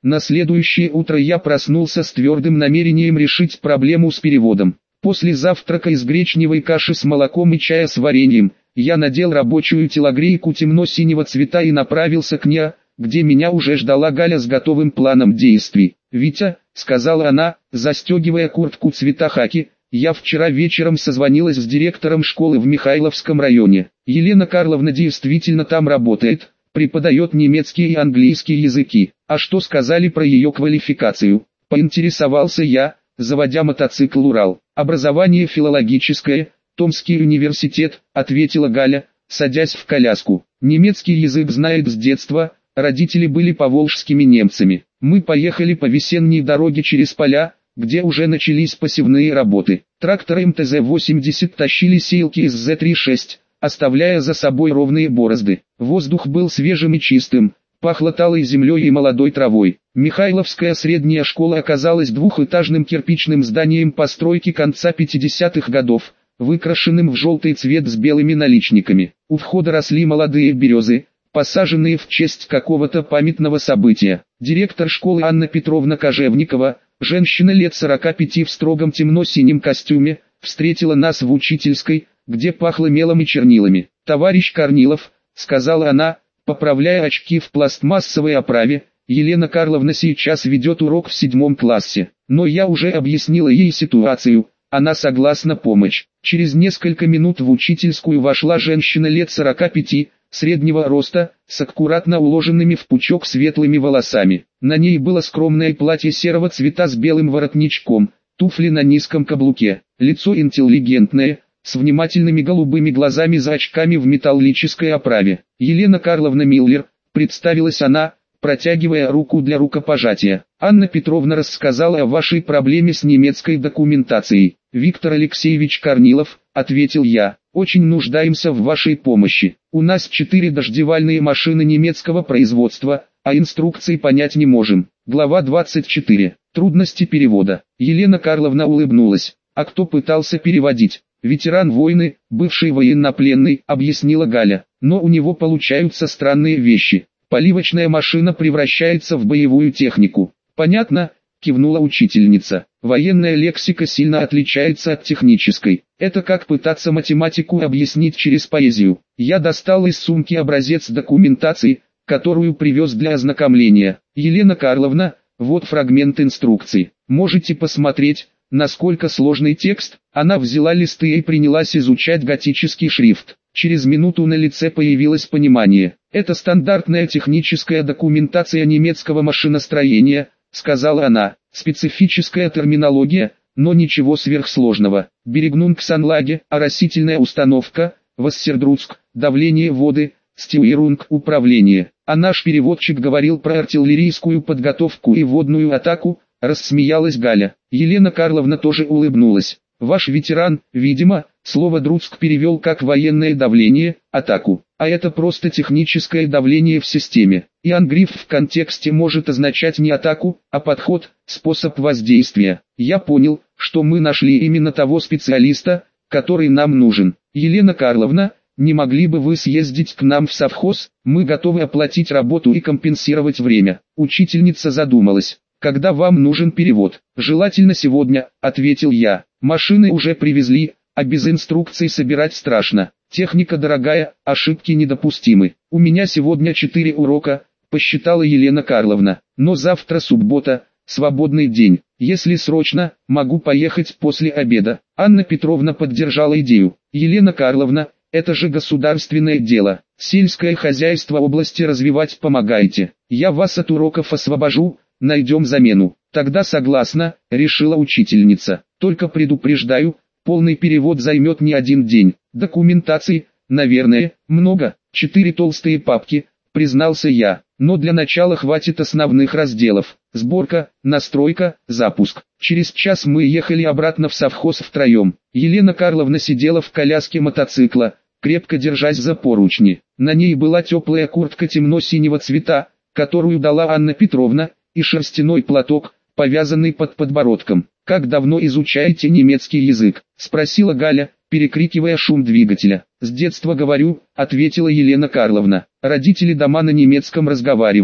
На следующее утро я проснулся с твердым намерением решить проблему с переводом. После завтрака из гречневой каши с молоком и чая с вареньем, я надел рабочую телогрейку темно-синего цвета и направился к НИА, где меня уже ждала Галя с готовым планом действий. «Витя», — сказала она, застегивая куртку цвета хаки, — «я вчера вечером созвонилась с директором школы в Михайловском районе. Елена Карловна действительно там работает, преподает немецкий и английский языки. А что сказали про ее квалификацию?» Поинтересовался я, заводя мотоцикл «Урал». «Образование филологическое, Томский университет», — ответила Галя, садясь в коляску. «Немецкий язык знает с детства, родители были поволжскими немцами. Мы поехали по весенней дороге через поля, где уже начались посевные работы. Тракторы МТЗ-80 тащили сеялки из З-36, оставляя за собой ровные борозды. Воздух был свежим и чистым, пахло талой землей и молодой травой. Михайловская средняя школа оказалась двухэтажным кирпичным зданием постройки конца 50-х годов, выкрашенным в желтый цвет с белыми наличниками. У входа росли молодые березы, посаженные в честь какого-то памятного события. Директор школы Анна Петровна Кожевникова, женщина лет 45 в строгом темно-синем костюме, встретила нас в учительской, где пахло мелом и чернилами. «Товарищ Корнилов», — сказала она, поправляя очки в пластмассовой оправе, — «Елена Карловна сейчас ведет урок в 7 классе, но я уже объяснила ей ситуацию, она согласна помочь». Через несколько минут в учительскую вошла женщина лет 45, среднего роста, с аккуратно уложенными в пучок светлыми волосами. На ней было скромное платье серого цвета с белым воротничком, туфли на низком каблуке, лицо интеллигентное, с внимательными голубыми глазами за очками в металлической оправе. «Елена Карловна Миллер», — представилась она, протягивая руку для рукопожатия. «Анна Петровна рассказала о вашей проблеме с немецкой документацией». «Виктор Алексеевич Корнилов», — ответил я, — «очень нуждаемся в вашей помощи. У нас 4 дождевальные машины немецкого производства, а инструкций понять не можем». Глава 24. Трудности перевода. Елена Карловна улыбнулась. «А кто пытался переводить?» «Ветеран войны, бывший военнопленный», — объяснила Галя. «Но у него получаются странные вещи. Поливочная машина превращается в боевую технику». «Понятно», — кивнула учительница. «Военная лексика сильно отличается от технической. Это как пытаться математику объяснить через поэзию». Я достал из сумки образец документации, которую привез для ознакомления. «Елена Карловна, вот фрагмент инструкции. Можете посмотреть, насколько сложный текст». Она взяла листы и принялась изучать готический шрифт. Через минуту на лице появилось понимание. «Это стандартная техническая документация немецкого машиностроения», — сказала она. «Специфическая терминология, но ничего сверхсложного. Берегнунгсанлаге, оросительная установка, Вассердруцк, давление воды, стиуирунг, управление». А наш переводчик говорил про артиллерийскую подготовку и водную атаку, рассмеялась Галя. Елена Карловна тоже улыбнулась. «Ваш ветеран, видимо, слово «друцк» перевел как военное давление, атаку. А это просто техническое давление в системе. И ангриф в контексте может означать не атаку, а подход, способ воздействия. Я понял, что мы нашли именно того специалиста, который нам нужен. Елена Карловна, не могли бы вы съездить к нам в совхоз? Мы готовы оплатить работу и компенсировать время». Учительница задумалась. «Когда вам нужен перевод?» «Желательно сегодня», — ответил я. «Машины уже привезли, а без инструкций собирать страшно. Техника дорогая, ошибки недопустимы. У меня сегодня 4 урока», — посчитала Елена Карловна. «Но завтра суббота, свободный день. Если срочно, могу поехать после обеда». Анна Петровна поддержала идею. «Елена Карловна, это же государственное дело. Сельское хозяйство области развивать помогаете. Я вас от уроков освобожу, найдем замену». «Тогда согласна», — решила учительница. «Только предупреждаю, полный перевод займет не один день. Документации, наверное, много, 4 толстые папки», — признался я. «Но для начала хватит основных разделов. Сборка, настройка, запуск». Через час мы ехали обратно в совхоз втроем. Елена Карловна сидела в коляске мотоцикла, крепко держась за поручни. На ней была теплая куртка темно-синего цвета, которую дала Анна Петровна, и шерстяной платок, повязанный под подбородком. «Как давно изучаете немецкий язык?» — спросила Галя, перекрикивая шум двигателя. «С детства говорю», — ответила Елена Карловна. «Родители дома на немецком разговаривали.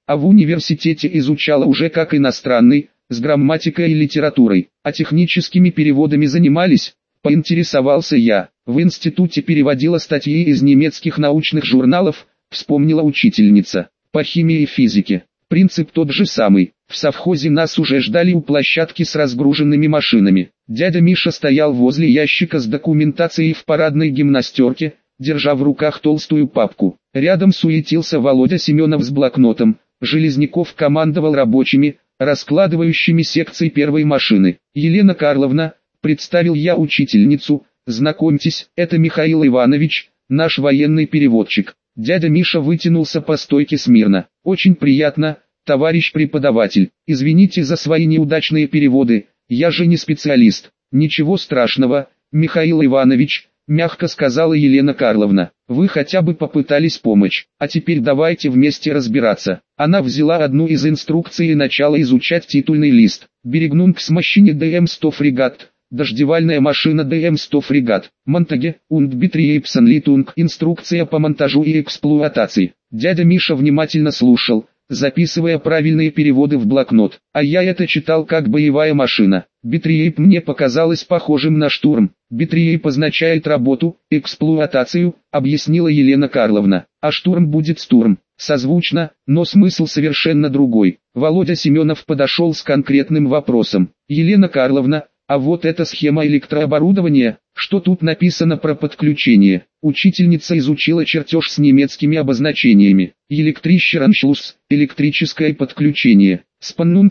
а в университете изучала уже как иностранный, с грамматикой и литературой. А техническими переводами занимались? Поинтересовался я. В институте переводила статьи из немецких научных журналов, вспомнила учительница. По химии и физике. Принцип тот же самый. В совхозе нас уже ждали у площадки с разгруженными машинами. Дядя Миша стоял возле ящика с документацией в парадной гимнастерке, держа в руках толстую папку. Рядом суетился Володя Семенов с блокнотом. Железняков командовал рабочими, раскладывающими секции первой машины. «Елена Карловна», — представил я учительницу, — «знакомьтесь, это Михаил Иванович, наш военный переводчик». Дядя Миша вытянулся по стойке смирно. «Очень приятно, товарищ преподаватель. Извините за свои неудачные переводы, я же не специалист». «Ничего страшного, Михаил Иванович», — мягко сказала Елена Карловна. «Вы хотя бы попытались помочь, а теперь давайте вместе разбираться». Она взяла одну из инструкций и начала изучать титульный лист. «Берегнунгсмашине ДМ-100 фрегат». Дождевальная машина ДМ-100 фрегат. Монтаге, und Betriebsanleitung. Инструкция по монтажу и эксплуатации. Дядя Миша внимательно слушал, записывая правильные переводы в блокнот. А я это читал как боевая машина. Betrieb мне показалось похожим на штурм. Betrieb означает работу, эксплуатацию, объяснила Елена Карловна. А штурм будет стурм. Созвучно, но смысл совершенно другой. Володя Семенов подошел с конкретным вопросом. Елена Карловна, а вот эта схема электрооборудования, что тут написано про подключение? Учительница изучила чертеж с немецкими обозначениями. Электrischer электрическое подключение. Spannung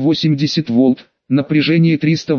380 вольт, напряжение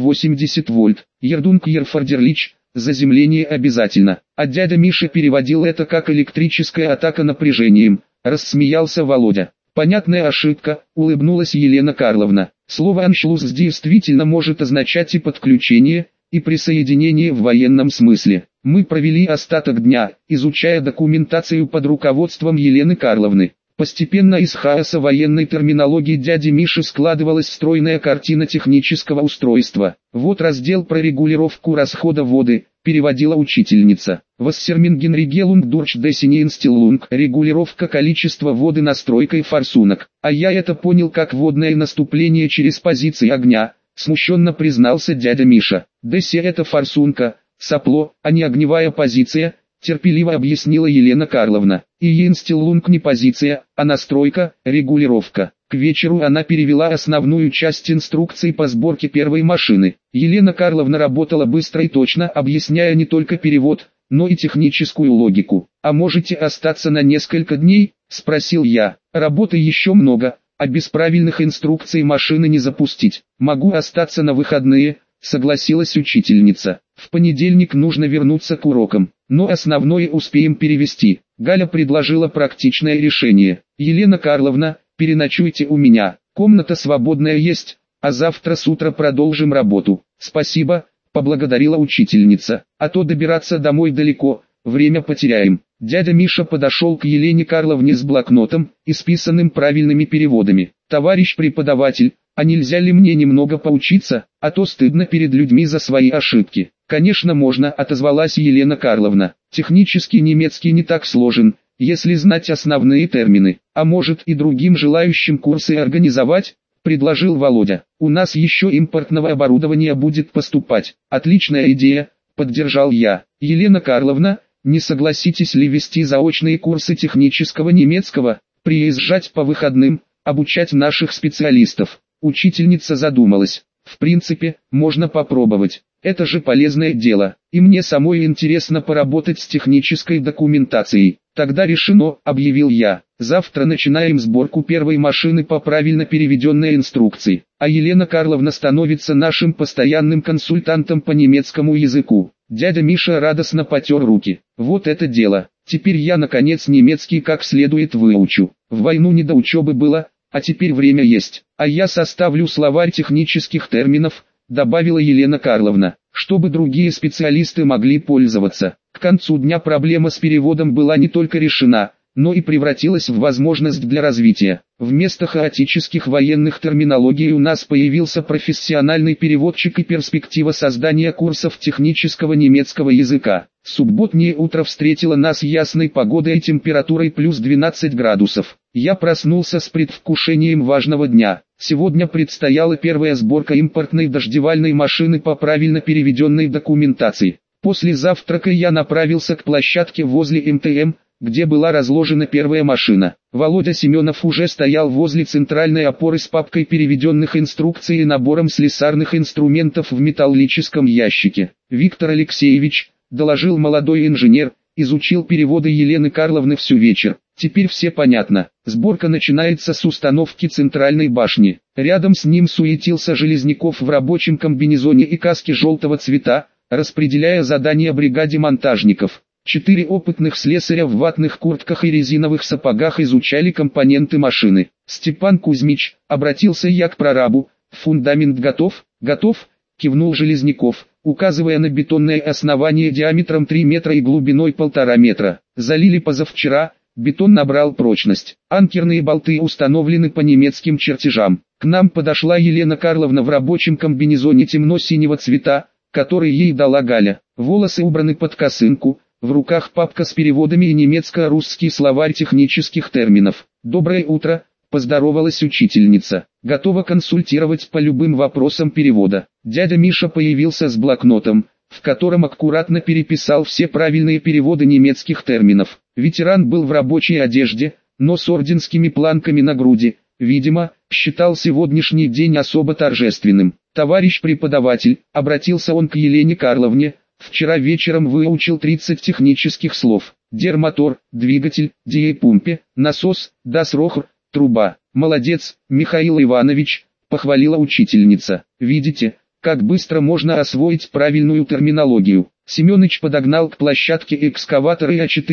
380 вольт. Erdung erforderlich, заземление обязательно. А дядя Миша переводил это как электрическая атака напряжением. Рассмеялся Володя. «Понятная ошибка», — улыбнулась Елена Карловна. Слово «аншлюз» действительно может означать и подключение, и присоединение в военном смысле. Мы провели остаток дня, изучая документацию под руководством Елены Карловны. Постепенно из хаоса военной терминологии дяди Миши складывалась стройная картина технического устройства. «Вот раздел про регулировку расхода воды», — переводила учительница. «Wassermengenregelung durch Desinstillung» — регулировка количества воды настройкой форсунок. «А я это понял как водное наступление через позиции огня», — смущенно признался дядя Миша. «Деси — это форсунка, сопло, а не огневая позиция», — терпеливо объяснила Елена Карловна. «И инстиллунг не позиция, а настройка, регулировка». К вечеру она перевела основную часть инструкций по сборке первой машины. Елена Карловна работала быстро и точно, объясняя не только перевод, но и техническую логику. «А можете остаться на несколько дней?» – спросил я. «Работы еще много, а без правильных инструкций машины не запустить. Могу остаться на выходные», – согласилась учительница. «В понедельник нужно вернуться к урокам, но основное успеем перевести». Галя предложила практичное решение. «Елена Карловна, переночуйте у меня, комната свободная есть, а завтра с утра продолжим работу». «Спасибо», — поблагодарила учительница, «а то добираться домой далеко, время потеряем». Дядя Миша подошел к Елене Карловне с блокнотом, исписанным правильными переводами. «Товарищ преподаватель, а нельзя ли мне немного поучиться, а то стыдно перед людьми за свои ошибки?» «Конечно можно», — отозвалась Елена Карловна. «Технический немецкий не так сложен, если знать основные термины. А может и другим желающим курсы организовать?» — предложил Володя. «У нас еще импортного оборудования будет поступать». «Отличная идея», — поддержал я. «Елена Карловна, не согласитесь ли вести заочные курсы технического немецкого, приезжать по выходным, обучать наших специалистов?» Учительница задумалась. «В принципе, можно попробовать. Это же полезное дело, и мне самой интересно поработать с технической документацией». «Тогда решено», — объявил я. «Завтра начинаем сборку первой машины по правильно переведенной инструкции, а Елена Карловна становится нашим постоянным консультантом по немецкому языку». Дядя Миша радостно потер руки. «Вот это дело, теперь я наконец немецкий как следует выучу. В войну не до учебы было, а теперь время есть. А я составлю словарь технических терминов», — добавила Елена Карловна, «чтобы другие специалисты могли пользоваться». К концу дня проблема с переводом была не только решена, но и превратилась в возможность для развития. Вместо хаотических военных терминологий у нас появился профессиональный переводчик и перспектива создания курсов технического немецкого языка. Субботнее утро встретило нас ясной погодой и температурой плюс 12 градусов. Я проснулся с предвкушением важного дня. Сегодня предстояла первая сборка импортной дождевальной машины по правильно переведенной документации. После завтрака я направился к площадке возле МТМ, где была разложена первая машина. Володя Семенов уже стоял возле центральной опоры с папкой переведенных инструкций и набором слесарных инструментов в металлическом ящике. «Виктор Алексеевич», — доложил молодой инженер, — изучил переводы Елены Карловны всю вечер. Теперь все понятно. Сборка начинается с установки центральной башни. Рядом с ним суетился Железняков в рабочем комбинезоне и каске желтого цвета, распределяя задания бригаде монтажников. 4 опытных слесаря в ватных куртках и резиновых сапогах изучали компоненты машины. «Степан Кузьмич», — обратился я к прорабу, — «фундамент готов?» «Готов», — кивнул Железняков, указывая на бетонное основание диаметром 3 метра и глубиной 1,5 метра. «Залили позавчера, бетон набрал прочность. Анкерные болты установлены по немецким чертежам». К нам подошла Елена Карловна в рабочем комбинезоне темно-синего цвета, который ей дала Галя. Волосы убраны под косынку, в руках папка с переводами и немецко-русский словарь технических терминов. «Доброе утро», — поздоровалась учительница. «Готова консультировать по любым вопросам перевода». Дядя Миша появился с блокнотом, в котором аккуратно переписал все правильные переводы немецких терминов. Ветеран был в рабочей одежде, но с орденскими планками на груди. Видимо, считал сегодняшний день особо торжественным. «Товарищ преподаватель», — обратился он к Елене Карловне, — «вчера вечером выучил 30 технических слов. Дермотор, двигатель, диепумпе, насос, дасрохр, труба». «Молодец, Михаил Иванович», — похвалила учительница. «Видите, как быстро можно освоить правильную терминологию». Семёныч подогнал к площадке экскаватор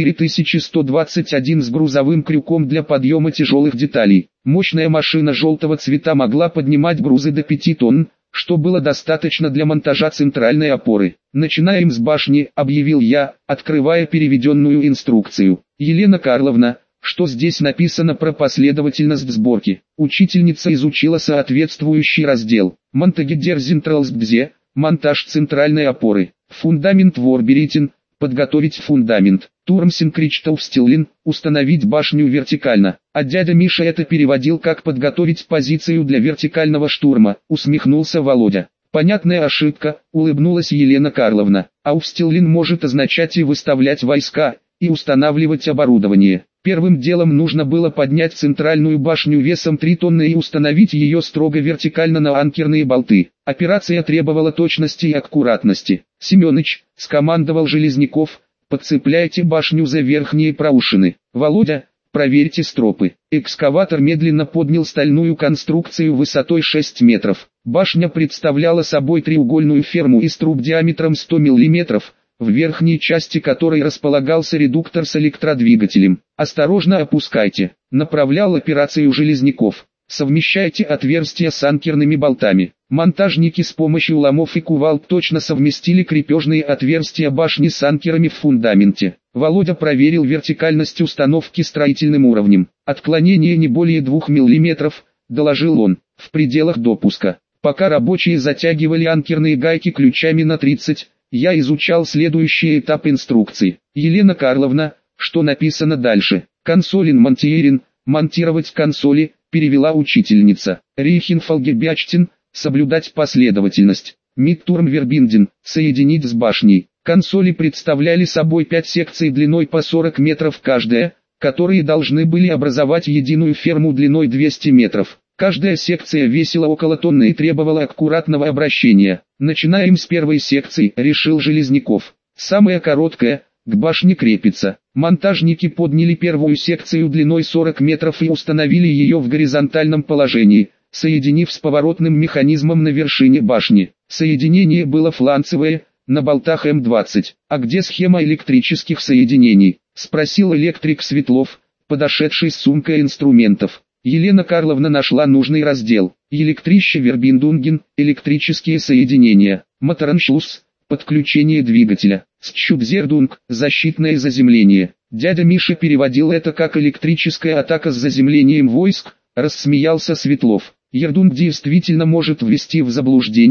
ИА-4121 с грузовым крюком для подъема тяжелых деталей. Мощная машина желтого цвета могла поднимать грузы до 5 тонн, что было достаточно для монтажа центральной опоры. «Начинаем с башни», — объявил я, открывая переведенную инструкцию. «Елена Карловна, что здесь написано про последовательность сборки?» Учительница изучила соответствующий раздел. «Монтагедерзентралсбдзе», монтаж центральной опоры. «Фундамент ворберитин», подготовить фундамент. «Турмсинкричтауфстиллин», установить башню вертикально. А дядя Миша это переводил как «подготовить позицию для вертикального штурма», усмехнулся Володя. «Понятная ошибка», улыбнулась Елена Карловна. «Ауфстиллин может означать и выставлять войска, и устанавливать оборудование». Первым делом нужно было поднять центральную башню весом 3 тонны и установить ее строго вертикально на анкерные болты. Операция требовала точности и аккуратности. «Семёныч», — скомандовал Железняков, — «подцепляйте башню за верхние проушины. Володя, проверьте стропы». Экскаватор медленно поднял стальную конструкцию высотой 6 метров. Башня представляла собой треугольную ферму из труб диаметром 100 мм, в верхней части которой располагался редуктор с электродвигателем. «Осторожно опускайте», — направлял операцию Железняков. «Совмещайте отверстия с анкерными болтами». Монтажники с помощью ломов и кувалд точно совместили крепежные отверстия башни с анкерами в фундаменте. Володя проверил вертикальность установки строительным уровнем. «Отклонение не более 2 мм», — доложил он, — «в пределах допуска». Пока рабочие затягивали анкерные гайки ключами на 30, я изучал следующий этап инструкции. «Елена Карловна, что написано дальше?» «Консолин монтиерин», монтировать консоли, перевела учительница. «Рейхенфалгебячтин», соблюдать последовательность. «Миттурмвербинден», соединить с башней. Консоли представляли собой 5 секций длиной по 40 метров каждая, которые должны были образовать единую ферму длиной 200 метров. Каждая секция весила около тонны и требовала аккуратного обращения. «Начинаем с первой секции», — решил Железняков. «Самая короткая, к башне крепится». Монтажники подняли первую секцию длиной 40 метров и установили ее в горизонтальном положении, соединив с поворотным механизмом на вершине башни. Соединение было фланцевое, на болтах М20. «А где схема электрических соединений?» — спросил электрик Светлов, подошедший с сумкой инструментов. Елена Карловна нашла нужный раздел. «Электрище Вербиндунген», электрические соединения. «Мотораншлюз», подключение двигателя. «Счудзердунг», защитное заземление. Дядя Миша переводил это как «электрическая атака с заземлением войск», рассмеялся Светлов. «Ердунг действительно может ввести в заблуждение»,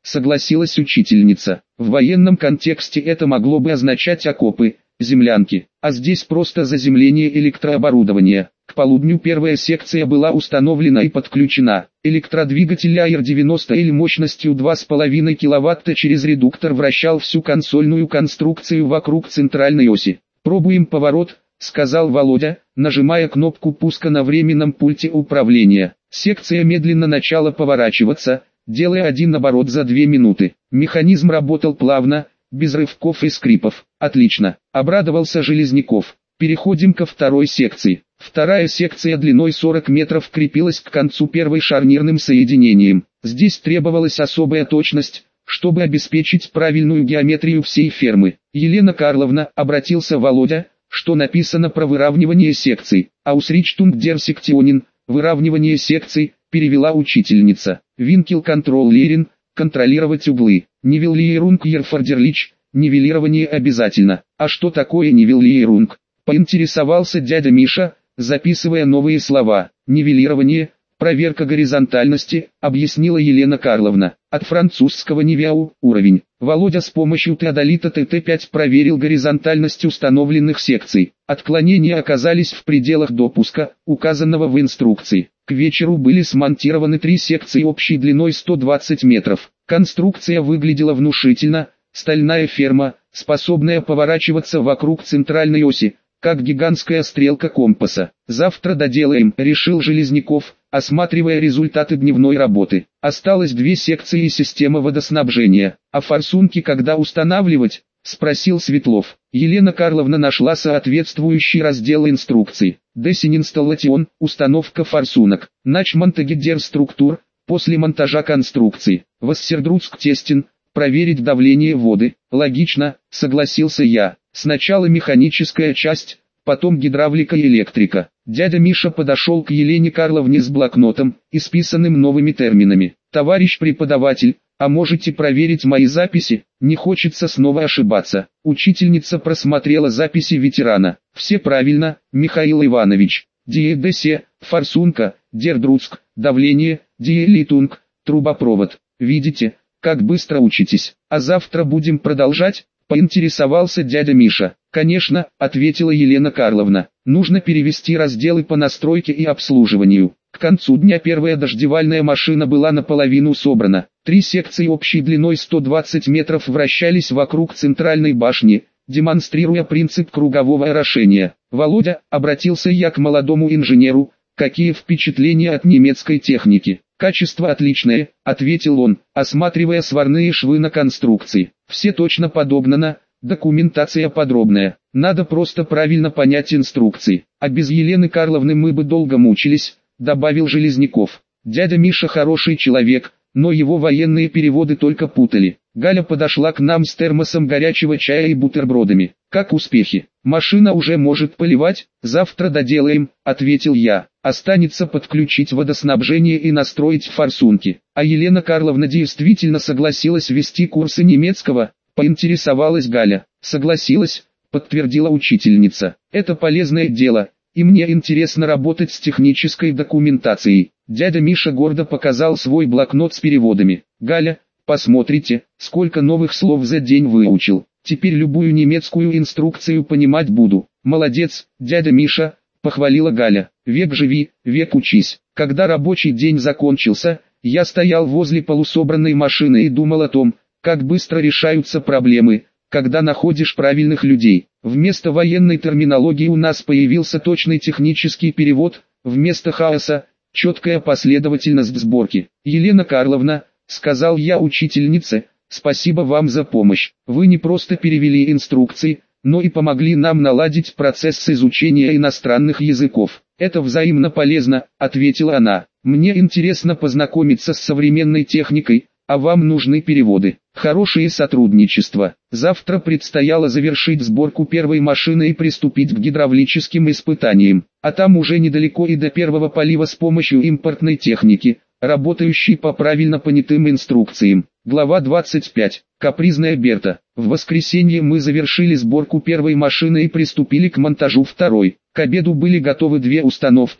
согласилась учительница. В военном контексте это могло бы означать окопы, землянки, а здесь просто заземление электрооборудования. К полудню первая секция была установлена и подключена. Электродвигатель АИР-90Л мощностью 2,5 кВт через редуктор вращал всю консольную конструкцию вокруг центральной оси. «Пробуем поворот», — сказал Володя, нажимая кнопку пуска на временном пульте управления. Секция медленно начала поворачиваться, делая один оборот за 2 минуты. Механизм работал плавно, без рывков и скрипов. «Отлично», — обрадовался Железняков. «Переходим ко второй секции». Вторая секция длиной 40 метров крепилась к концу первой шарнирным соединением. Здесь требовалась особая точность, чтобы обеспечить правильную геометрию всей фермы. «Елена Карловна», — обратился Володя, — «что написано про выравнивание секций?» «Аусричтунг дер секционин», «выравнивание секций», — перевела учительница. «Винкел контроллерин», «контролировать углы». «Нивеллиерунг ерфордерлич», «нивелирование обязательно». «А что такое нивеллиерунг?» — поинтересовался дядя Миша, записывая новые слова. «Нивелирование, проверка горизонтальности», — объяснила Елена Карловна. «От французского нивеау» — уровень. Володя с помощью теодолита ТТ-5 проверил горизонтальность установленных секций. Отклонения оказались в пределах допуска, указанного в инструкции. К вечеру были смонтированы 3 секции общей длиной 120 метров. Конструкция выглядела внушительно, стальная ферма, способная поворачиваться вокруг центральной оси, как гигантская стрелка компаса. «Завтра доделаем», — решил Железняков, осматривая результаты дневной работы. «Осталось 2 секции и система водоснабжения. А форсунки когда устанавливать?» — спросил Светлов. Елена Карловна нашла соответствующий раздел инструкций. «Десининсталлатион», установка форсунок. «Начмонтагидер структур», после монтажа конструкции. «Воссердруцк тестин», проверить давление воды. «Логично», — согласился я. «Сначала механическая часть, потом гидравлика и электрика». Дядя Миша подошел к Елене Карловне с блокнотом, исписанным новыми терминами. «Товарищ преподаватель, а можете проверить мои записи? Не хочется снова ошибаться». Учительница просмотрела записи ветерана. «Все правильно, Михаил Иванович. Диэдесе, форсунка, дердруцк, давление, диэлитунг, трубопровод. Видите, как быстро учитесь. А завтра будем продолжать?» — поинтересовался дядя Миша. «Конечно», — ответила Елена Карловна. «Нужно перевести разделы по настройке и обслуживанию». К концу дня первая дождевальная машина была наполовину собрана. 3 секции общей длиной 120 метров вращались вокруг центральной башни, демонстрируя принцип кругового орошения. «Володя», — обратился я к молодому инженеру, — «какие впечатления от немецкой техники?» «Качество отличное», — ответил он, осматривая сварные швы на конструкции. «Все точно подобно на, документация подробная. Надо просто правильно понять инструкции. А без Елены Карловны мы бы долго мучились», — добавил Железняков. «Дядя Миша хороший человек, но его военные переводы только путали». Галя подошла к нам с термосом горячего чая и бутербродами. «Как успехи? Машина уже может поливать?» «Завтра доделаем», — ответил я. «Останется подключить водоснабжение и настроить форсунки». «А Елена Карловна действительно согласилась вести курсы немецкого?» — поинтересовалась Галя. «Согласилась», — подтвердила учительница. «Это полезное дело, и мне интересно работать с технической документацией». Дядя Миша гордо показал свой блокнот с переводами. «Галя, посмотрите, сколько новых слов за день выучил. Теперь любую немецкую инструкцию понимать буду». «Молодец, дядя Миша», — похвалила Галя. «Век живи, век учись». Когда рабочий день закончился, я стоял возле полусобранной машины и думал о том, как быстро решаются проблемы, когда находишь правильных людей. Вместо военной терминологии у нас появился точный технический перевод, вместо хаоса — четкая последовательность сборки. «Елена Карловна», — сказал я учительнице, — «спасибо вам за помощь. Вы не просто перевели инструкции, но и помогли нам наладить процесс изучения иностранных языков». «Это взаимно полезно», — ответила она. «Мне интересно познакомиться с современной техникой, а вам нужны переводы». Хорошее сотрудничество. Завтра предстояло завершить сборку первой машины и приступить к гидравлическим испытаниям. А там уже недалеко и до первого полива с помощью импортной техники, работающей по правильно понятым инструкциям. Глава 25. Капризная Берта. В воскресенье мы завершили сборку первой машины и приступили к монтажу второй. К обеду были готовы 2 установки,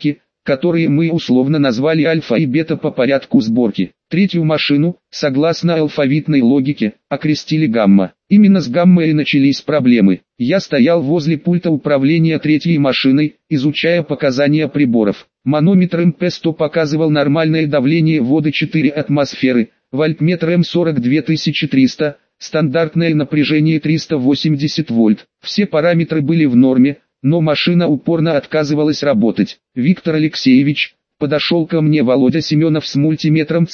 которые мы условно назвали альфа и бета по порядку сборки. Третью машину, согласно алфавитной логике, окрестили гамма. Именно с гаммой и начались проблемы. Я стоял возле пульта управления третьей машиной, изучая показания приборов. Манометр МП-100 показывал нормальное давление воды 4 атмосферы, вольтметр М42300, стандартное напряжение 380 вольт. Все параметры были в норме, но машина упорно отказывалась работать. Виктор Алексеевич, подошел ко мне Володя Семенов с мультиметром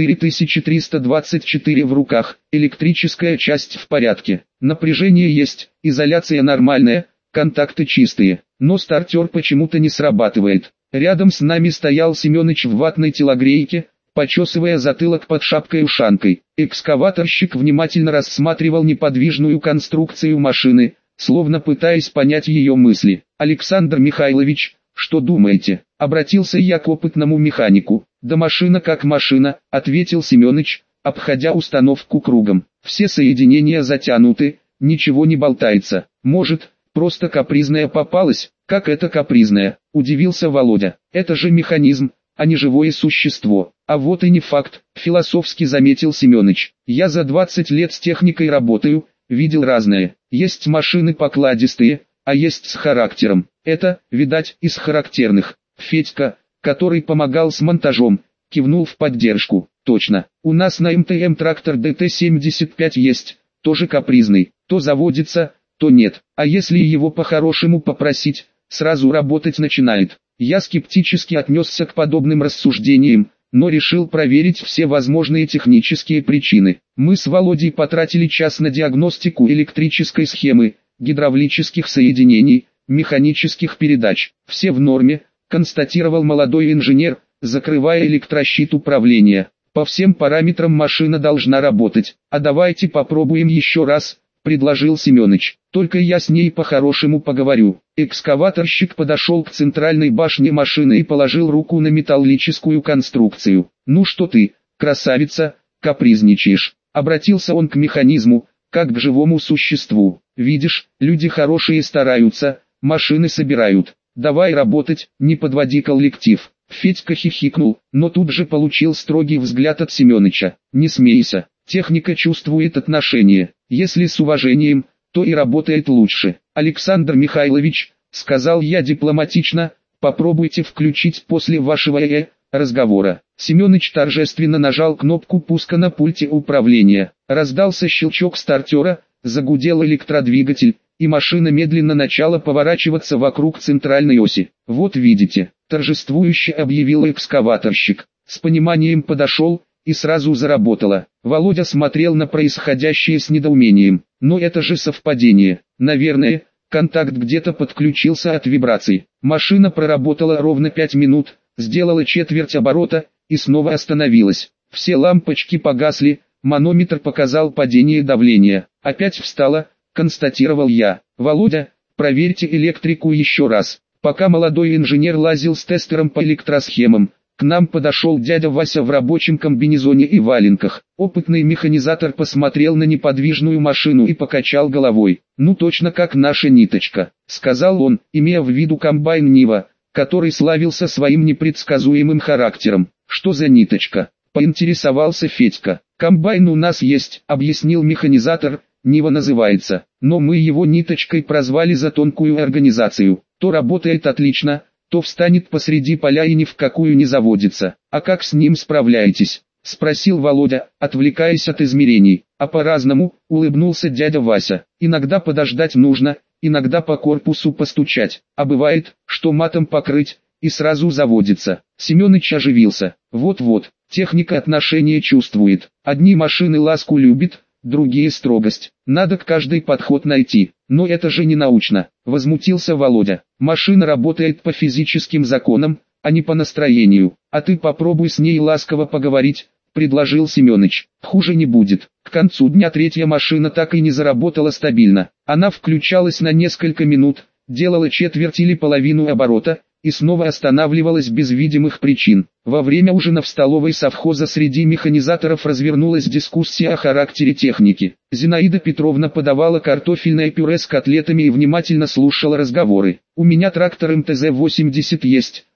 C4324 в руках, электрическая часть в порядке. Напряжение есть, изоляция нормальная, контакты чистые, но стартер почему-то не срабатывает. Рядом с нами стоял Семеныч в ватной телогрейке, почесывая затылок под шапкой-ушанкой. Экскаваторщик внимательно рассматривал неподвижную конструкцию машины, словно пытаясь понять ее мысли. «Александр Михайлович, что думаете?» — обратился я к опытному механику. «Да машина как машина», — ответил Семеныч, обходя установку кругом. «Все соединения затянуты, ничего не болтается. Может, просто капризная попалась?» «Как это капризная?» — удивился Володя. «Это же механизм, а не живое существо». «А вот и не факт», — философски заметил Семеныч. «Я за 20 лет с техникой работаю, видел разное. Есть машины покладистые, а есть с характером. Это, видать, из характерных». Федька, который помогал с монтажом, кивнул в поддержку. «Точно, у нас на МТМ трактор ДТ-75 есть, тоже капризный, то заводится, то нет, а если его по-хорошему попросить, сразу работать начинает». Я скептически отнесся к подобным рассуждениям, но решил проверить все возможные технические причины. Мы с Володей потратили час на диагностику электрической схемы, гидравлических соединений, механических передач. Все в норме, констатировал молодой инженер, закрывая электрощит управления. По всем параметрам машина должна работать. «А давайте попробуем еще раз», — предложил Семеныч. «Только я с ней по-хорошему поговорю». Экскаваторщик подошел к центральной башне машины и положил руку на металлическую конструкцию. «Ну что ты, красавица, капризничаешь?» Обратился он к механизму, как к живому существу. «Видишь, люди хорошие стараются, машины собирают. Давай работать, не подводи коллектив». Федька хихикнул, но тут же получил строгий взгляд от Семеныча. «Не смейся, техника чувствует отношение. Если с уважением, то и работает лучше». «Александр Михайлович», — сказал я дипломатично, — «попробуйте включить после вашего разговора». Семеныч торжественно нажал кнопку пуска на пульте управления. Раздался щелчок стартера, загудел электродвигатель, и машина медленно начала поворачиваться вокруг центральной оси. «Вот видите», — торжествующе объявил экскаваторщик. С пониманием подошел, и сразу заработала. Володя смотрел на происходящее с недоумением. «Но это же совпадение. Наверное, контакт где-то подключился от вибраций». Машина проработала ровно 5 минут, сделала четверть оборота, и снова остановилась. Все лампочки погасли, манометр показал падение давления. «Опять встала», — констатировал я. «Володя, проверьте электрику еще раз». Пока молодой инженер лазил с тестером по электросхемам, к нам подошел дядя Вася в рабочем комбинезоне и валенках. Опытный механизатор посмотрел на неподвижную машину и покачал головой. «Ну точно как наша ниточка», — сказал он, имея в виду комбайн Нива, который славился своим непредсказуемым характером. «Что за ниточка?» — поинтересовался Федька. «Комбайн у нас есть», — объяснил механизатор, — «Нива называется, но мы его ниточкой прозвали за тонкую организацию. То работает отлично, то встанет посреди поля и ни в какую не заводится. А как с ним справляетесь?» — спросил Володя, отвлекаясь от измерений. «А по-разному», — улыбнулся дядя Вася. «Иногда подождать нужно, иногда по корпусу постучать, а бывает, что матом покрыть, и сразу заводится». Семеныч оживился. «Вот-вот, техника отношения чувствует. Одни машины ласку любят, другие строгость. Надо к каждой подход найти. Но это же не научно», — возмутился Володя. «Машина работает по физическим законам, а не по настроению. А ты попробуй с ней ласково поговорить», — предложил Семеныч. «Хуже не будет». К концу дня третья машина так и не заработала стабильно. Она включалась на несколько минут, делала четверть или половину оборота, и снова останавливалась без видимых причин. Во время ужина в столовой совхоза среди механизаторов развернулась дискуссия о характере техники. Зинаида Петровна подавала картофельное пюре с котлетами и внимательно слушала разговоры. «У меня трактор МТЗ-80 есть»,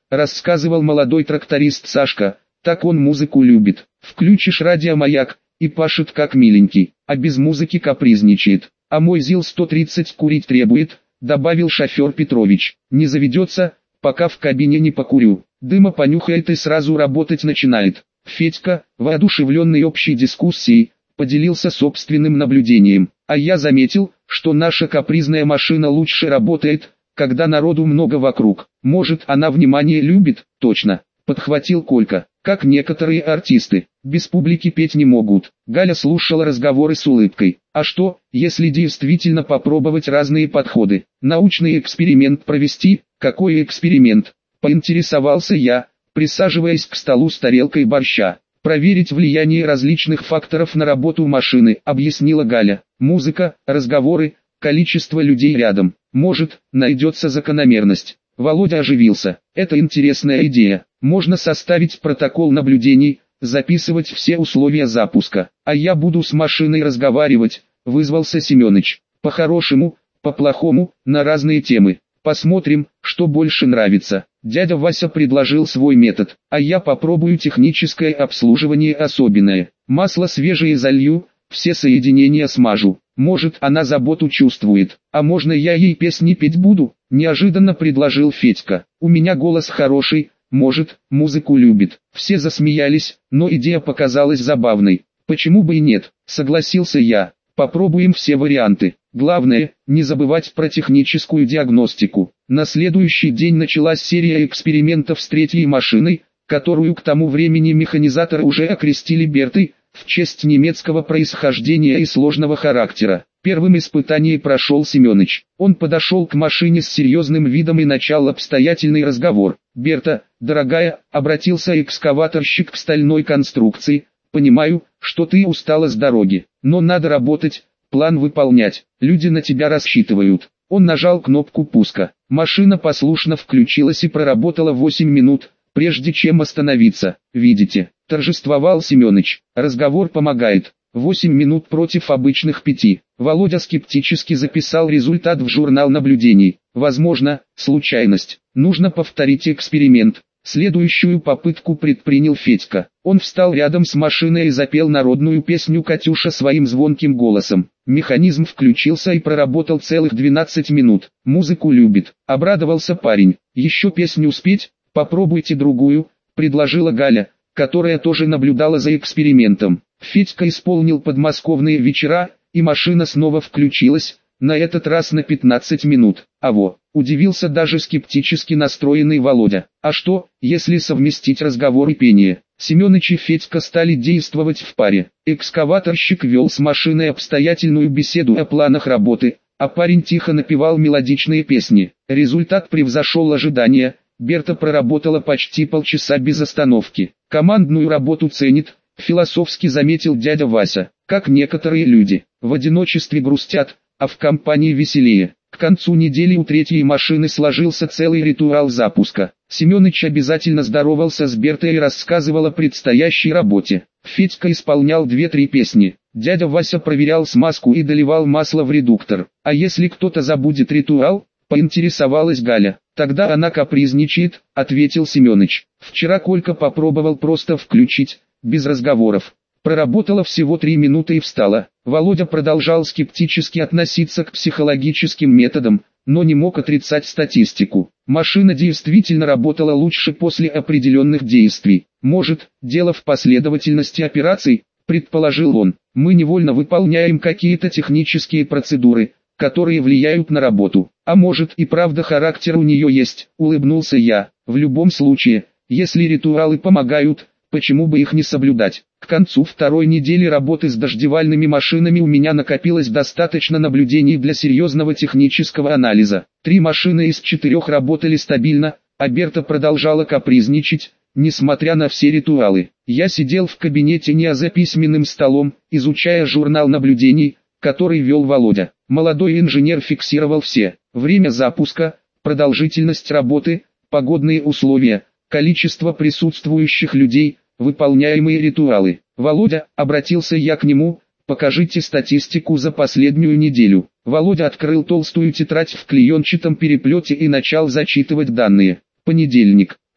рассказывал молодой тракторист Сашка, так он музыку любит. Включишь радиомаяк, и пашет как миленький, а без музыки капризничает. А мой ЗИЛ-130 курить требует, добавил шофер Петрович. Не заведется, пока в кабине не покурю. Дыма понюхает и сразу работать начинает. Федька, воодушевленный общей дискуссией, поделился собственным наблюдением. А я заметил, что наша капризная машина лучше работает, когда народу много вокруг. Может, она внимание любит? Точно, подхватил Колька. Как некоторые артисты, без публики петь не могут. Галя слушала разговоры с улыбкой. А что, если действительно попробовать разные подходы? Научный эксперимент провести? Какой эксперимент? Поинтересовался я, присаживаясь к столу с тарелкой борща. Проверить влияние различных факторов на работу машины, объяснила Галя. Музыка, разговоры, количество людей рядом. Может, найдется закономерность. Володя оживился. Это интересная идея. Можно составить протокол наблюдений, записывать все условия запуска. А я буду с машиной разговаривать, вызвался Семёныч. По-хорошему, по-плохому, на разные темы. Посмотрим, что больше нравится. Дядя Вася предложил свой метод, а я попробую техническое обслуживание особенное. Масло свежее залью, все соединения смажу. Может, она заботу чувствует, а можно я ей песни петь буду? Неожиданно предложил Федька. У меня голос хороший, может, музыку любит. Все засмеялись, но идея показалась забавной. Почему бы и нет, согласился я. Попробуем все варианты. Главное, не забывать про техническую диагностику. На следующий день началась серия экспериментов с третьей машиной, которую к тому времени механизаторы уже окрестили Бертой, в честь немецкого происхождения и сложного характера. Первым испытание прошел Семёныч. Он подошел к машине с серьезным видом и начал обстоятельный разговор. «Берта, дорогая», — обратился экскаваторщик к стальной конструкции, «понимаю, что ты устала с дороги, но надо работать, план выполнять, люди на тебя рассчитывают». Он нажал кнопку пуска. Машина послушно включилась и проработала 8 минут, прежде чем остановиться. «Видите», — торжествовал Семёныч, «разговор помогает. 8 минут против обычных 5. Володя скептически записал результат в журнал наблюдений. Возможно, случайность. Нужно повторить эксперимент. Следующую попытку предпринял Федька. Он встал рядом с машиной и запел народную песню «Катюша» своим звонким голосом. Механизм включился и проработал целых 12 минут. «Музыку любит», — обрадовался парень. «Еще песню спеть? Попробуйте другую», — предложила Галя, которая тоже наблюдала за экспериментом. Федька исполнил «Подмосковные вечера», и машина снова включилась, на этот раз на 15 минут. Удивился даже скептически настроенный Володя. А что, если совместить разговор и пение? Семёныч и Федька стали действовать в паре. Экскаваторщик вел с машиной обстоятельную беседу о планах работы, а парень тихо напевал мелодичные песни. Результат превзошел ожидания. Берта проработала почти полчаса без остановки. «Командную работу ценит», — философски заметил дядя Вася. «Как некоторые люди, в одиночестве грустят, а в компании веселее». К концу недели у третьей машины сложился целый ритуал запуска. Семёныч обязательно здоровался с Бертой и рассказывал о предстоящей работе. Федька исполнял 2-3 песни. Дядя Вася проверял смазку и доливал масло в редуктор. «А если кто-то забудет ритуал?» — поинтересовалась Галя. «Тогда она капризничает», — ответил Семёныч. «Вчера Колька попробовал просто включить, без разговоров. Проработала всего 3 минуты и встала». Володя продолжал скептически относиться к психологическим методам, но не мог отрицать статистику. Машина действительно работала лучше после определенных действий. «Может, дело в последовательности операций», — предположил он. «Мы невольно выполняем какие-то технические процедуры, которые влияют на работу. А может и правда характер у нее есть», — улыбнулся я. «В любом случае, если ритуалы помогают, почему бы их не соблюдать?» К концу второй недели работы с дождевальными машинами у меня накопилось достаточно наблюдений для серьезного технического анализа. 3 машины из 4 работали стабильно, а Берта продолжала капризничать, несмотря на все ритуалы. Я сидел в кабинете не за письменным столом, изучая журнал наблюдений, который вел Володя. Молодой инженер фиксировал все: время запуска, продолжительность работы, погодные условия, количество присутствующих людей, выполняемые ритуалы. «Володя», — обратился я к нему, — «покажите статистику за последнюю неделю». Володя открыл толстую тетрадь в клеенчатом переплете и начал зачитывать данные. Понедельник.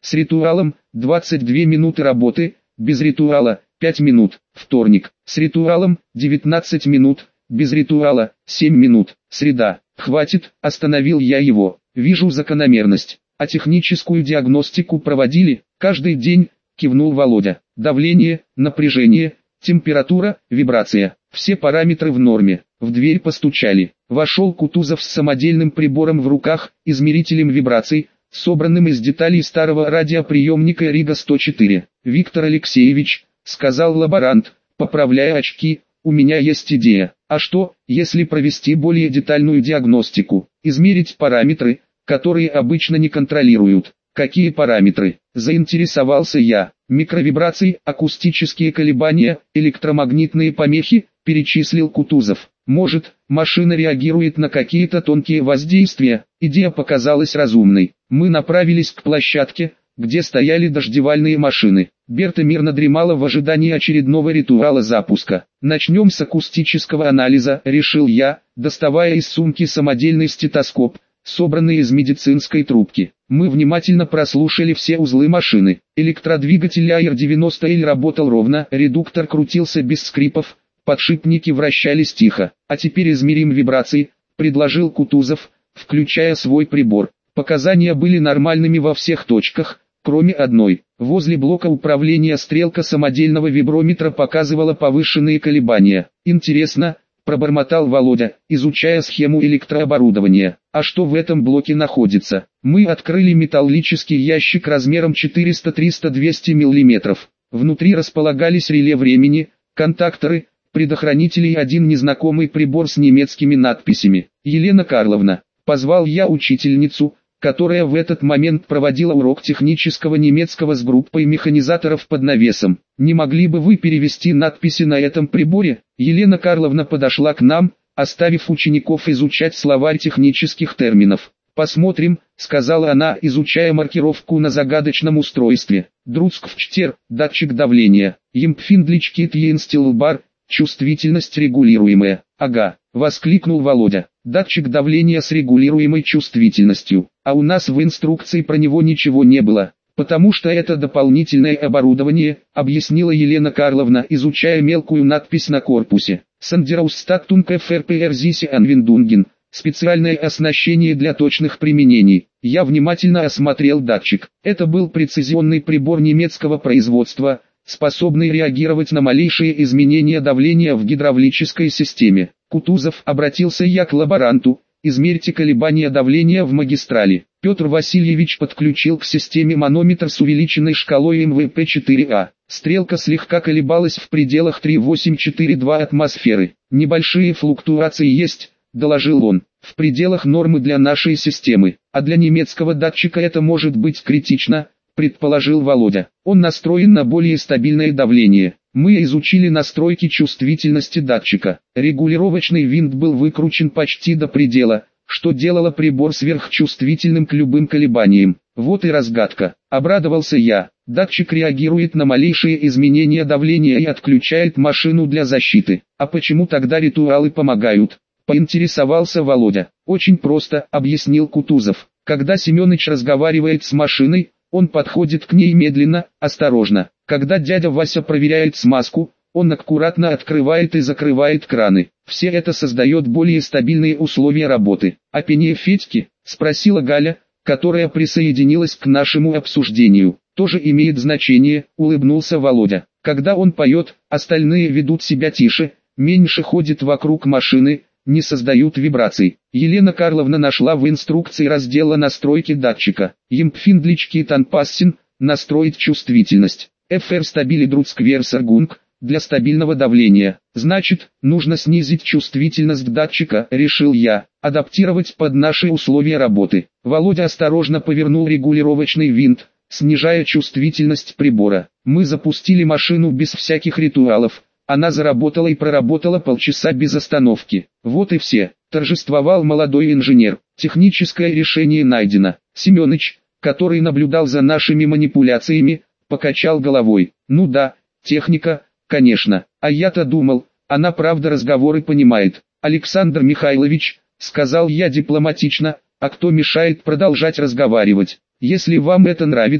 с ритуалом 22 минуты работы, без ритуала 5 минут. Вторник, с ритуалом 19 минут, без ритуала 7 минут. Среда, хватит, остановил я его, вижу закономерность. А техническую диагностику проводили каждый день, кивнул Володя. Давление, напряжение, температура, вибрация, все параметры в норме. В дверь постучали. Вошел Кутузов с самодельным прибором в руках, измерителем вибраций, собранным из деталей старого радиоприемника Рига-104. «Виктор Алексеевич», — сказал лаборант, поправляя очки, — «у меня есть идея. А что, если провести более детальную диагностику, измерить параметры, которые обычно не контролируют?» «Какие параметры?» – заинтересовался я. «Микровибрации, акустические колебания, электромагнитные помехи», – перечислил Кутузов. «Может, машина реагирует на какие-то тонкие воздействия?» Идея показалась разумной. Мы направились к площадке, где стояли дождевальные машины. Берта мирно дремала в ожидании очередного ритуала запуска. «Начнем с акустического анализа», – решил я, доставая из сумки самодельный стетоскоп, собранный из медицинской трубки. Мы внимательно прослушали все узлы машины. Электродвигатель AR-90L работал ровно, редуктор крутился без скрипов, подшипники вращались тихо. «А теперь измерим вибрации», — предложил Кутузов, включая свой прибор. Показания были нормальными во всех точках, кроме одной. Возле блока управления стрелка самодельного виброметра показывала повышенные колебания. «Интересно», — пробормотал Володя, изучая схему электрооборудования. «А что в этом блоке находится?» Мы открыли металлический ящик размером 400, 300, 200 мм. Внутри располагались реле времени, контакторы, предохранители и один незнакомый прибор с немецкими надписями. «Елена Карловна», — позвал я учительницу, которая в этот момент проводила урок технического немецкого с группой механизаторов под навесом. «Не могли бы вы перевести надписи на этом приборе?» Елена Карловна подошла к нам, оставив учеников изучать словарь технических терминов. «Посмотрим», — сказала она, изучая маркировку на загадочном устройстве. «Друцквчтер, датчик давления, Емпфиндличкит Йенстилбар, чувствительность регулируемая». «Ага», — воскликнул Володя. «Датчик давления с регулируемой чувствительностью. А у нас в инструкции про него ничего не было, потому что это дополнительное оборудование», — объяснила Елена Карловна, изучая мелкую надпись на корпусе. «Сандераустаттунг ФРПР Зиси Анвиндунген». Специальное оснащение для точных применений. Я внимательно осмотрел датчик. Это был прецизионный прибор немецкого производства, способный реагировать на малейшие изменения давления в гидравлической системе. «Кутузов», — обратился я к лаборанту, — «измерьте колебания давления в магистрали». Петр Васильевич подключил к системе манометр с увеличенной шкалой МВП-4А. Стрелка слегка колебалась в пределах 3,842 атмосферы. «Небольшие флуктуации есть», — доложил он, — «в пределах нормы для нашей системы, а для немецкого датчика это может быть критично», — предположил Володя. «Он настроен на более стабильное давление». Мы изучили настройки чувствительности датчика. Регулировочный винт был выкручен почти до предела, что делало прибор сверхчувствительным к любым колебаниям. «Вот и разгадка», — обрадовался я. «Датчик реагирует на малейшие изменения давления и отключает машину для защиты. А почему тогда ритуалы помогают?» — поинтересовался Володя. «Очень просто», — объяснил Кутузов. «Когда Семёныч разговаривает с машиной, он подходит к ней медленно, осторожно. Когда дядя Вася проверяет смазку, он аккуратно открывает и закрывает краны. Все это создает более стабильные условия работы». «А пение Федьки?» — спросила Галя, которая присоединилась к нашему обсуждению. «Тоже имеет значение», — улыбнулся Володя. «Когда он поет, остальные ведут себя тише, меньше ходят вокруг машины, не создают вибраций». Елена Карловна нашла в инструкции раздела настройки датчика. «Емпфиндлички Танпассин, настроить чувствительность. ФР стабили Друцкверсергунг, для стабильного давления». «Значит, нужно снизить чувствительность датчика», — решил я, — «адаптировать под наши условия работы». Володя осторожно повернул регулировочный винт, снижая чувствительность прибора. Мы запустили машину без всяких ритуалов. Она заработала и проработала полчаса без остановки. «Вот и все», — торжествовал молодой инженер. «Техническое решение найдено». Семёныч, который наблюдал за нашими манипуляциями, покачал головой. «Ну да, техника, конечно. А я-то думал, она правда разговоры понимает». «Александр Михайлович», — сказал я дипломатично, — «а кто мешает продолжать разговаривать? Если вам это нравится,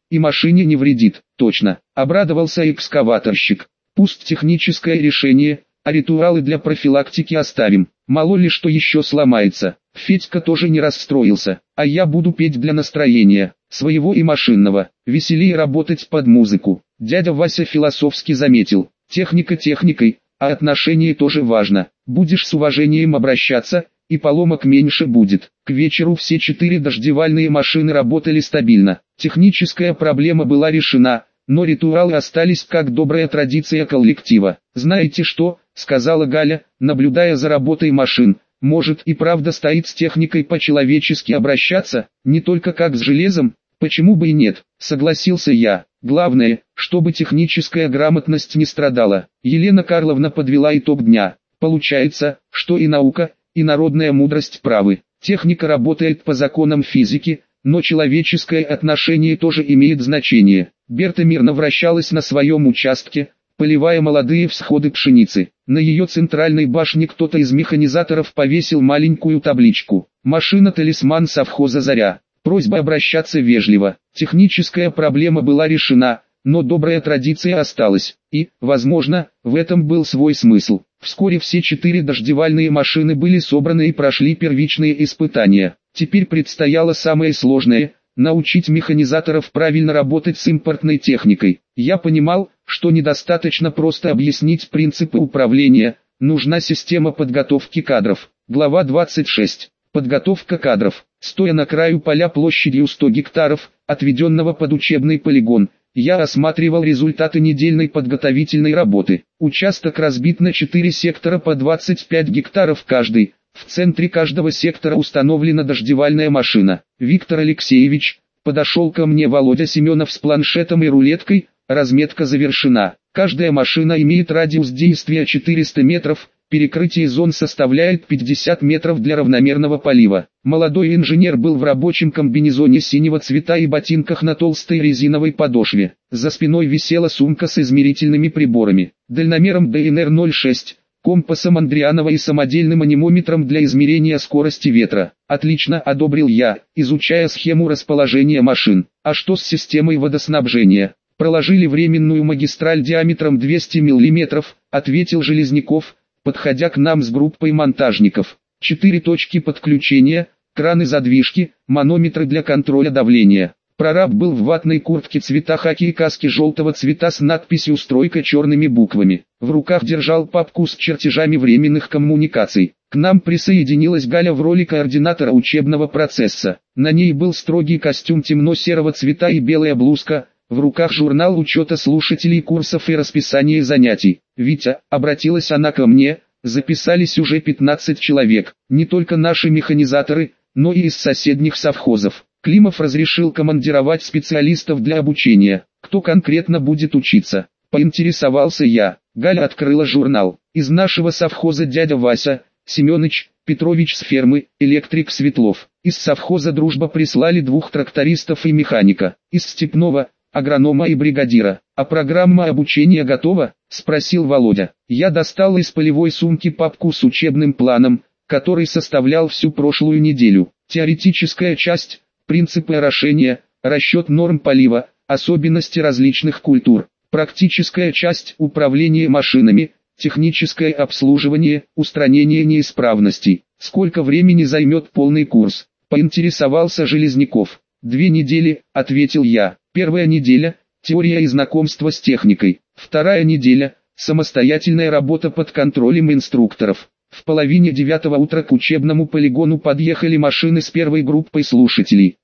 и машине не вредит. Точно, обрадовался экскаваторщик. Пусть техническое решение, а ритуалы для профилактики оставим. Мало ли что еще сломается. Федька тоже не расстроился. А я буду петь для настроения, своего и машинного. Веселее работать под музыку. Дядя Вася философски заметил. Техника техникой, а отношение тоже важно. Будешь с уважением обращаться, и поломок меньше будет. К вечеру все 4 дождевальные машины работали стабильно. Техническая проблема была решена, но ритуалы остались как добрая традиция коллектива. «Знаете что?» — сказала Галя, наблюдая за работой машин. «Может и правда стоит с техникой по-человечески обращаться, не только как с железом? Почему бы и нет?» — согласился я. «Главное, чтобы техническая грамотность не страдала». Елена Карловна подвела итог дня. «Получается, что и наука, и народная мудрость правы. Техника работает по законам физики, но человеческое отношение тоже имеет значение». Берта мирно вращалась на своем участке, поливая молодые всходы пшеницы. На ее центральной башне кто-то из механизаторов повесил маленькую табличку: «Машина-талисман совхоза «Заря». Просьба обращаться вежливо. Техническая проблема была решена, но добрая традиция осталась, и, возможно, в этом был свой смысл. Вскоре все 4 дождевальные машины были собраны и прошли первичные испытания. Теперь предстояло самое сложное – научить механизаторов правильно работать с импортной техникой. Я понимал, что недостаточно просто объяснить принципы управления, нужна система подготовки кадров. Глава 26. Подготовка кадров. Стоя на краю поля площадью 100 гектаров, отведенного под учебный полигон, я осматривал результаты недельной подготовительной работы. Участок разбит на 4 сектора по 25 гектаров каждый. В центре каждого сектора установлена дождевальная машина. «Виктор Алексеевич», подошел ко мне Володя Семенов с планшетом и рулеткой, разметка завершена. Каждая машина имеет радиус действия 400 метров, перекрытие зон составляет 50 метров для равномерного полива. Молодой инженер был в рабочем комбинезоне синего цвета и ботинках на толстой резиновой подошве. За спиной висела сумка с измерительными приборами, дальномером ДНР-06, компасом Андрианова и самодельным анемометром для измерения скорости ветра. «Отлично», — одобрил я, изучая схему расположения машин. «А что с системой водоснабжения?» «Проложили временную магистраль диаметром 200 мм», — ответил Железняков, подходя к нам с группой монтажников. 4 точки подключения, краны-задвижки, манометры для контроля давления. Прораб был в ватной куртке цвета хаки и каске желтого цвета с надписью «Стройка» черными буквами. В руках держал папку с чертежами временных коммуникаций. К нам присоединилась Галя в роли координатора учебного процесса. На ней был строгий костюм темно-серого цвета и белая блузка, в руках журнал учета слушателей курсов и расписание занятий. «Витя», — обратилась она ко мне, — записались уже 15 человек, не только наши механизаторы, но и из соседних совхозов. Климов разрешил командировать специалистов для обучения. Кто конкретно будет учиться? Поинтересовался я. Галя открыла журнал. Из нашего совхоза дядя Вася, Семеныч, Петрович с фермы, электрик Светлов. Из совхоза «Дружба» прислали 2 трактористов и механика. Из Степного — агронома и бригадира. «А программа обучения готова?» — спросил Володя. Я достал из полевой сумки папку с учебным планом, который составлял всю прошлую неделю. Теоретическая часть, принципы орошения, расчет норм полива, особенности различных культур. Практическая часть — управление машинами, техническое обслуживание, устранение неисправностей. «Сколько времени займет полный курс?» — поинтересовался Железняков. 2 недели, — ответил я. Первая неделя — теория и знакомство с техникой. Вторая неделя — самостоятельная работа под контролем инструкторов. В половине 9 утра к учебному полигону подъехали машины с первой группой слушателей.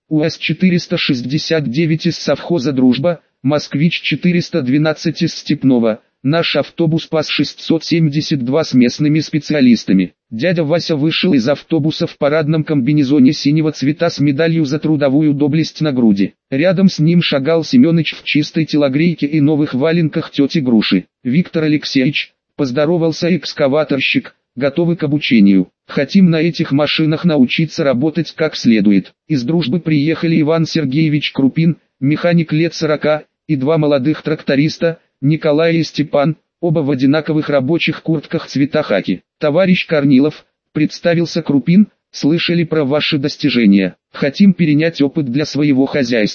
УАЗ-469 из совхоза «Дружба», «Москвич-412» из Степного, наш автобус ПАЗ-672 с местными специалистами. Дядя Вася вышел из автобуса в парадном комбинезоне синего цвета с медалью за трудовую доблесть на груди. Рядом с ним шагал Семеныч в чистой телогрейке и новых валенках тети Груши. «Виктор Алексеевич», — поздоровался экскаваторщик, — «готовы к обучению. Хотим на этих машинах научиться работать как следует». Из «Дружбы» приехали Иван Сергеевич Крупин, механик лет 40, и 2 молодых тракториста, Николай и Степан, оба в одинаковых рабочих куртках цвета хаки. «Товарищ Корнилов», — представился Крупин, — «слышали про ваши достижения. Хотим перенять опыт для своего хозяйства.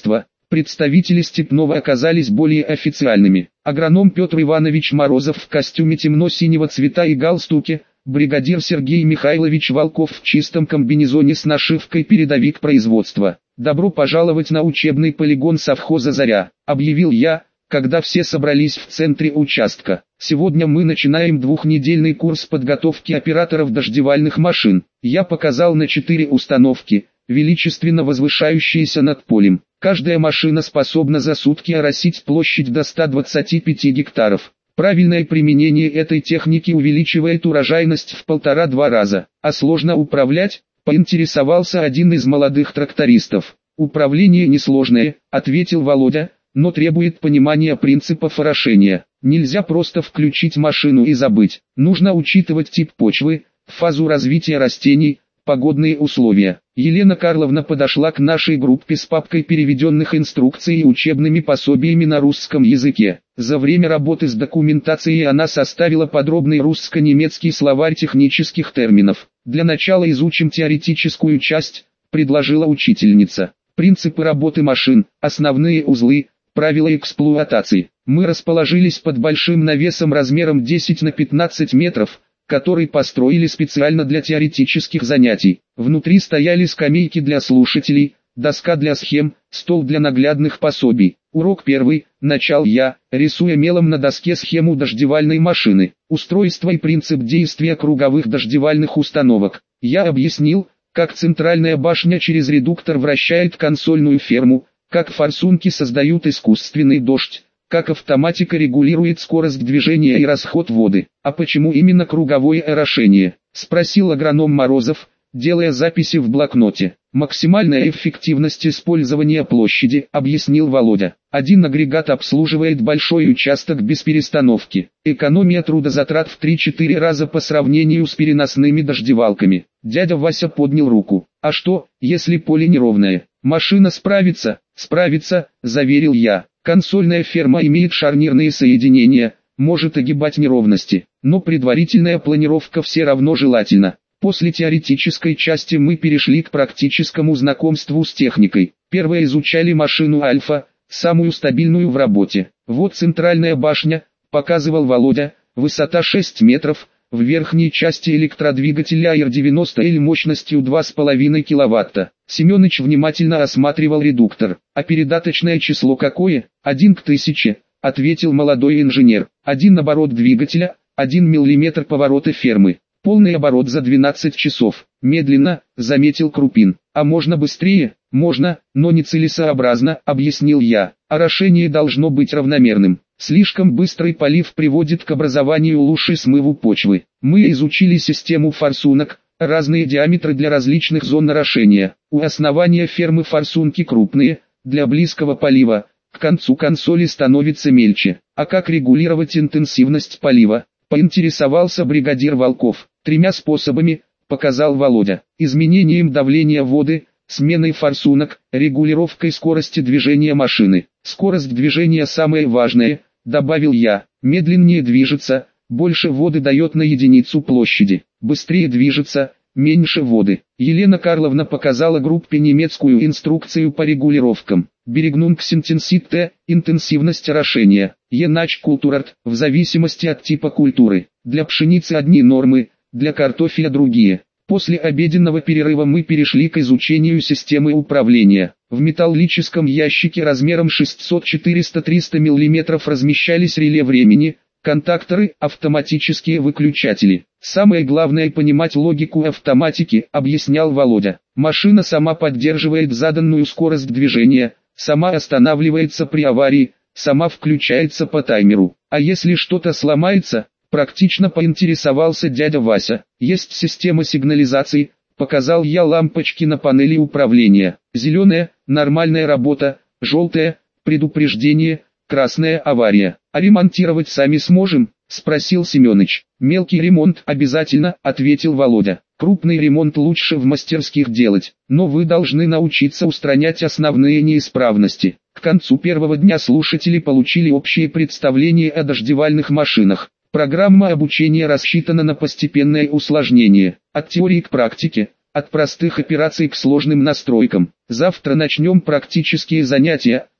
Представители Степного оказались более официальными. Агроном Петр Иванович Морозов в костюме темно-синего цвета и галстуке, бригадир Сергей Михайлович Волков в чистом комбинезоне с нашивкой «Передовик производства». «Добро пожаловать на учебный полигон совхоза «Заря», — объявил я, когда все собрались в центре участка. «Сегодня мы начинаем двухнедельный курс подготовки операторов дождевальных машин». Я показал на 4 установки, величественно возвышающиеся над полем. Каждая машина способна за сутки оросить площадь до 125 гектаров. Правильное применение этой техники увеличивает урожайность в 1,5-2 раза. А сложно управлять? Поинтересовался один из молодых трактористов. «Управление несложное», — ответил Володя, «но требует понимания принципов орошения. Нельзя просто включить машину и забыть. Нужно учитывать тип почвы, фазу развития растений, погодные условия». Елена Карловна подошла к нашей группе с папкой переведенных инструкций и учебными пособиями на русском языке. За время работы с документацией она составила подробный русско-немецкий словарь технических терминов. «Для начала изучим теоретическую часть», — предложила учительница. «Принципы работы машин, основные узлы, правила эксплуатации». Мы расположились под большим навесом размером 10 на 15 метров, который построили специально для теоретических занятий. Внутри стояли скамейки для слушателей, доска для схем, стол для наглядных пособий. Урок первый, начал я, рисуя мелом на доске схему дождевальной машины, устройство и принцип действия круговых дождевальных установок. Я объяснил, как центральная башня через редуктор вращает консольную ферму, как форсунки создают искусственный дождь, как автоматика регулирует скорость движения и расход воды. «А почему именно круговое орошение?» — спросил агроном Морозов, делая записи в блокноте. «Максимальная эффективность использования площади», — объяснил Володя. «Один агрегат обслуживает большой участок без перестановки. Экономия трудозатрат в 3-4 раза по сравнению с переносными дождевалками». Дядя Вася поднял руку. «А что, если поле неровное? Машина справится?» «Справится», — заверил я. «Консольная ферма имеет шарнирные соединения, может огибать неровности, но предварительная планировка все равно желательна». После теоретической части мы перешли к практическому знакомству с техникой. Первое изучали машину «Альфа», самую стабильную в работе. «Вот центральная башня», — показывал Володя, высота 6 метров, в верхней части электродвигатель АИР-90Л мощностью 2,5 кВт. Семёныч внимательно осматривал редуктор. «А передаточное число какое?» «1 к 1000», — ответил молодой инженер. «1 оборот двигателя, 1 мм поворота фермы. Полный оборот за 12 часов. Медленно», — заметил Крупин. «А можно быстрее?» «Можно, но нецелесообразно», — объяснил я. «Орошение должно быть равномерным. Слишком быстрый полив приводит к образованию луж и смыву почвы». Мы изучили систему форсунок, разные диаметры для различных зон орошения. У основания фермы форсунки крупные, для близкого полива, к концу консоли становится мельче. «А как регулировать интенсивность полива?» — поинтересовался бригадир Волков. «3 способами», — показал Володя. «Изменением давления воды, сменой форсунок, регулировкой скорости движения машины». «Скорость движения самое важное», — добавил я. «Медленнее движется, больше воды дает на единицу площади. Быстрее движется, меньше воды». Елена Карловна показала группе немецкую инструкцию по регулировкам. Берегнунгсинтенситте, интенсивность орошения. Еначкультурарт, в зависимости от типа культуры. Для пшеницы одни нормы, для картофеля другие. После обеденного перерыва мы перешли к изучению системы управления. В металлическом ящике размером 600-400-300 мм размещались реле времени, контакторы, автоматические выключатели. «Самое главное понимать логику автоматики», — объяснял Володя. «Машина сама поддерживает заданную скорость движения, сама останавливается при аварии, сама включается по таймеру. А если что-то сломается?» — практично поинтересовался дядя Вася. «Есть система сигнализации», — показал я лампочки на панели управления. «Зеленая — нормальная работа, желтая — предупреждение, красная — авария. А ремонтировать сами сможем?» — спросил Семёныч. «Мелкий ремонт обязательно», — ответил Володя. «Крупный ремонт лучше в мастерских делать, но вы должны научиться устранять основные неисправности». К концу первого дня слушатели получили общее представление о дождевальных машинах. Программа обучения рассчитана на постепенное усложнение, от теории к практике, от простых операций к сложным настройкам. Завтра начнем практические занятия,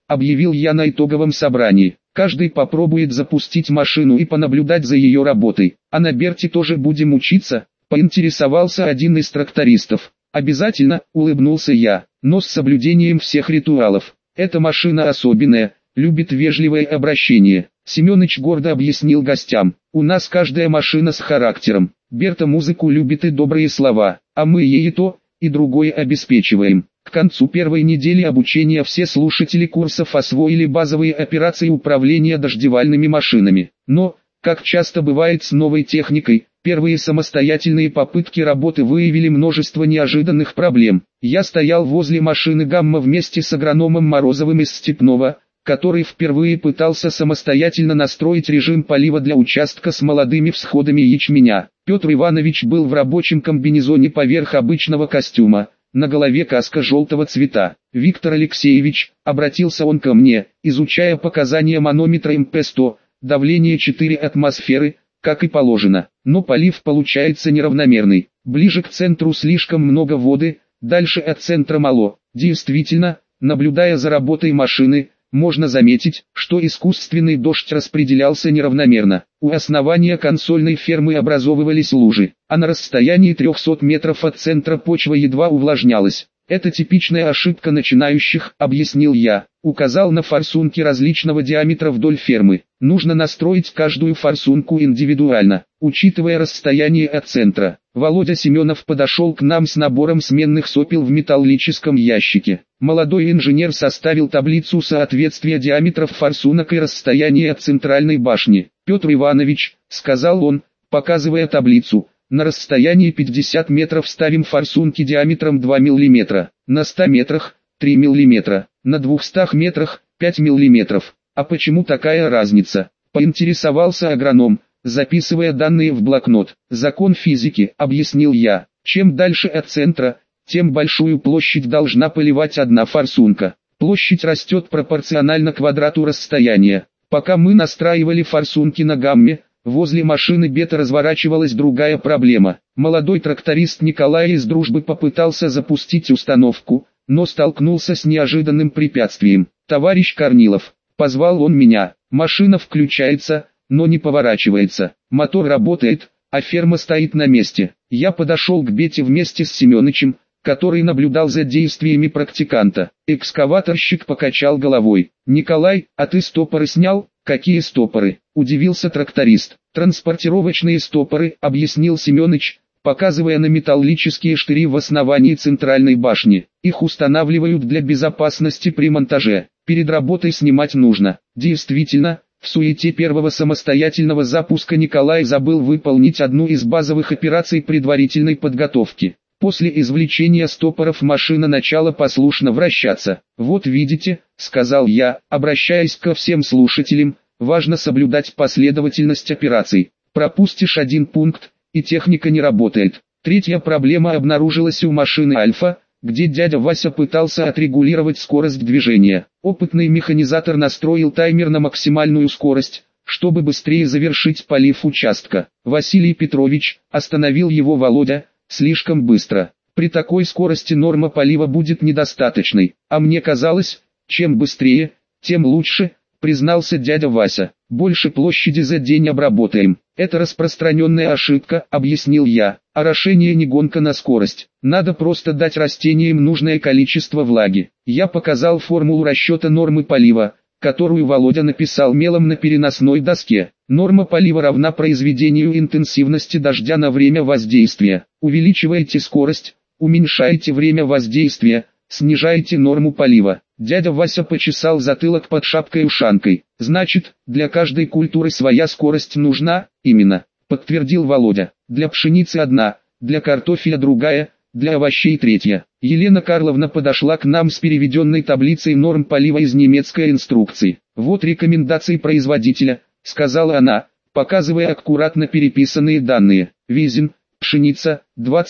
объявил я на итоговом собрании. Каждый попробует запустить машину и понаблюдать за ее работой. А на Берте тоже будем учиться, поинтересовался один из трактористов. Обязательно, улыбнулся я, но с соблюдением всех ритуалов. Эта машина особенная, любит вежливое обращение. Семёныч гордо объяснил гостям. У нас каждая машина с характером. Берта музыку любит и добрые слова, а мы ей и то, и другое обеспечиваем. К концу первой недели обучения все слушатели курсов освоили базовые операции управления дождевальными машинами. Но, как часто бывает с новой техникой, первые самостоятельные попытки работы выявили множество неожиданных проблем. Я стоял возле машины «Гамма» вместе с агрономом Морозовым из Степного, который впервые пытался самостоятельно настроить режим полива для участка с молодыми всходами ячменя. Петр Иванович был в рабочем комбинезоне поверх обычного костюма, на голове каска желтого цвета. «Виктор Алексеевич», обратился он ко мне, изучая показания манометра МП-100, давление 4 атмосферы, как и положено. Но полив получается неравномерный. Ближе к центру слишком много воды, дальше от центра мало. Действительно, наблюдая за работой машины, можно заметить, что искусственный дождь распределялся неравномерно. У основания консольной фермы образовывались лужи, а на расстоянии 300 метров от центра почва едва увлажнялась. Это типичная ошибка начинающих, объяснил я. Указал на форсунки различного диаметра вдоль фермы. Нужно настроить каждую форсунку индивидуально, учитывая расстояние от центра. Володя Семенов подошел к нам с набором сменных сопел в металлическом ящике. Молодой инженер составил таблицу соответствия диаметров форсунок и расстояния от центральной башни. «Петр Иванович», — сказал он, показывая таблицу, — «на расстоянии 50 метров ставим форсунки диаметром 2 мм, на 100 метрах — 3 мм, на 200 метрах — 5 мм. А почему такая разница?» — поинтересовался агроном, записывая данные в блокнот. «Закон физики», — объяснил я. «Чем дальше от центра, тем большую площадь должна поливать одна форсунка. Площадь растет пропорционально квадрату расстояния. Пока мы настраивали форсунки на гамме, возле машины Бета разворачивалась другая проблема. Молодой тракторист Николай из Дружбы попытался запустить установку, но столкнулся с неожиданным препятствием. «Товарищ Корнилов», — позвал он меня, — «машина включается, но не поворачивается. Мотор работает, а ферма стоит на месте». Я подошел к Бете вместе с Семёнычем, который наблюдал за действиями практиканта. Экскаваторщик покачал головой. «Николай, а ты стопоры снял?» «Какие стопоры?» – удивился тракторист. «Транспортировочные стопоры», – объяснил Семёныч, показывая на металлические штыри в основании центральной башни. «Их устанавливают для безопасности при монтаже. Перед работой снимать нужно». Действительно, в суете первого самостоятельного запуска Николай забыл выполнить одну из базовых операций предварительной подготовки. После извлечения стопоров машина начала послушно вращаться. «Вот видите», — сказал я, обращаясь ко всем слушателям, — «важно соблюдать последовательность операций. Пропустишь один пункт, и техника не работает». Третья проблема обнаружилась у машины «Альфа», где дядя Вася пытался отрегулировать скорость движения. Опытный механизатор настроил таймер на максимальную скорость, чтобы быстрее завершить полив участка. «Василий Петрович», — остановил его Володя, — «слишком быстро. При такой скорости норма полива будет недостаточной. А мне казалось, чем быстрее, тем лучше», — признался дядя Вася. «Больше площади за день обработаем». «Это распространенная ошибка», — объяснил я. «Орошение не гонка на скорость. Надо просто дать растениям нужное количество влаги». Я показал формулу расчета нормы полива, которую Володя написал мелом на переносной доске. Норма полива равна произведению интенсивности дождя на время воздействия. Увеличиваете скорость, уменьшаете время воздействия, снижаете норму полива. Дядя Вася почесал затылок под шапкой-ушанкой. «Значит, для каждой культуры своя скорость нужна?» «Именно», — подтвердил Володя. «Для пшеницы одна, для картофеля другая, для овощей третья». Елена Карловна подошла к нам с переведенной таблицей норм полива из немецкой инструкции. «Вот рекомендации производителя», — сказала она, показывая аккуратно переписанные данные. «Визин, пшеница,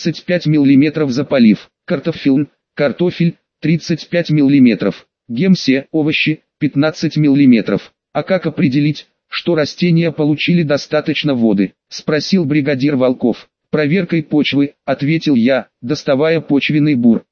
25 мм за полив, картофель, 35 мм, гемсе, овощи, 15 мм. А как определить, что растения получили достаточно воды?» — спросил бригадир Волков. «Проверкой почвы», — ответил я, доставая почвенный бур.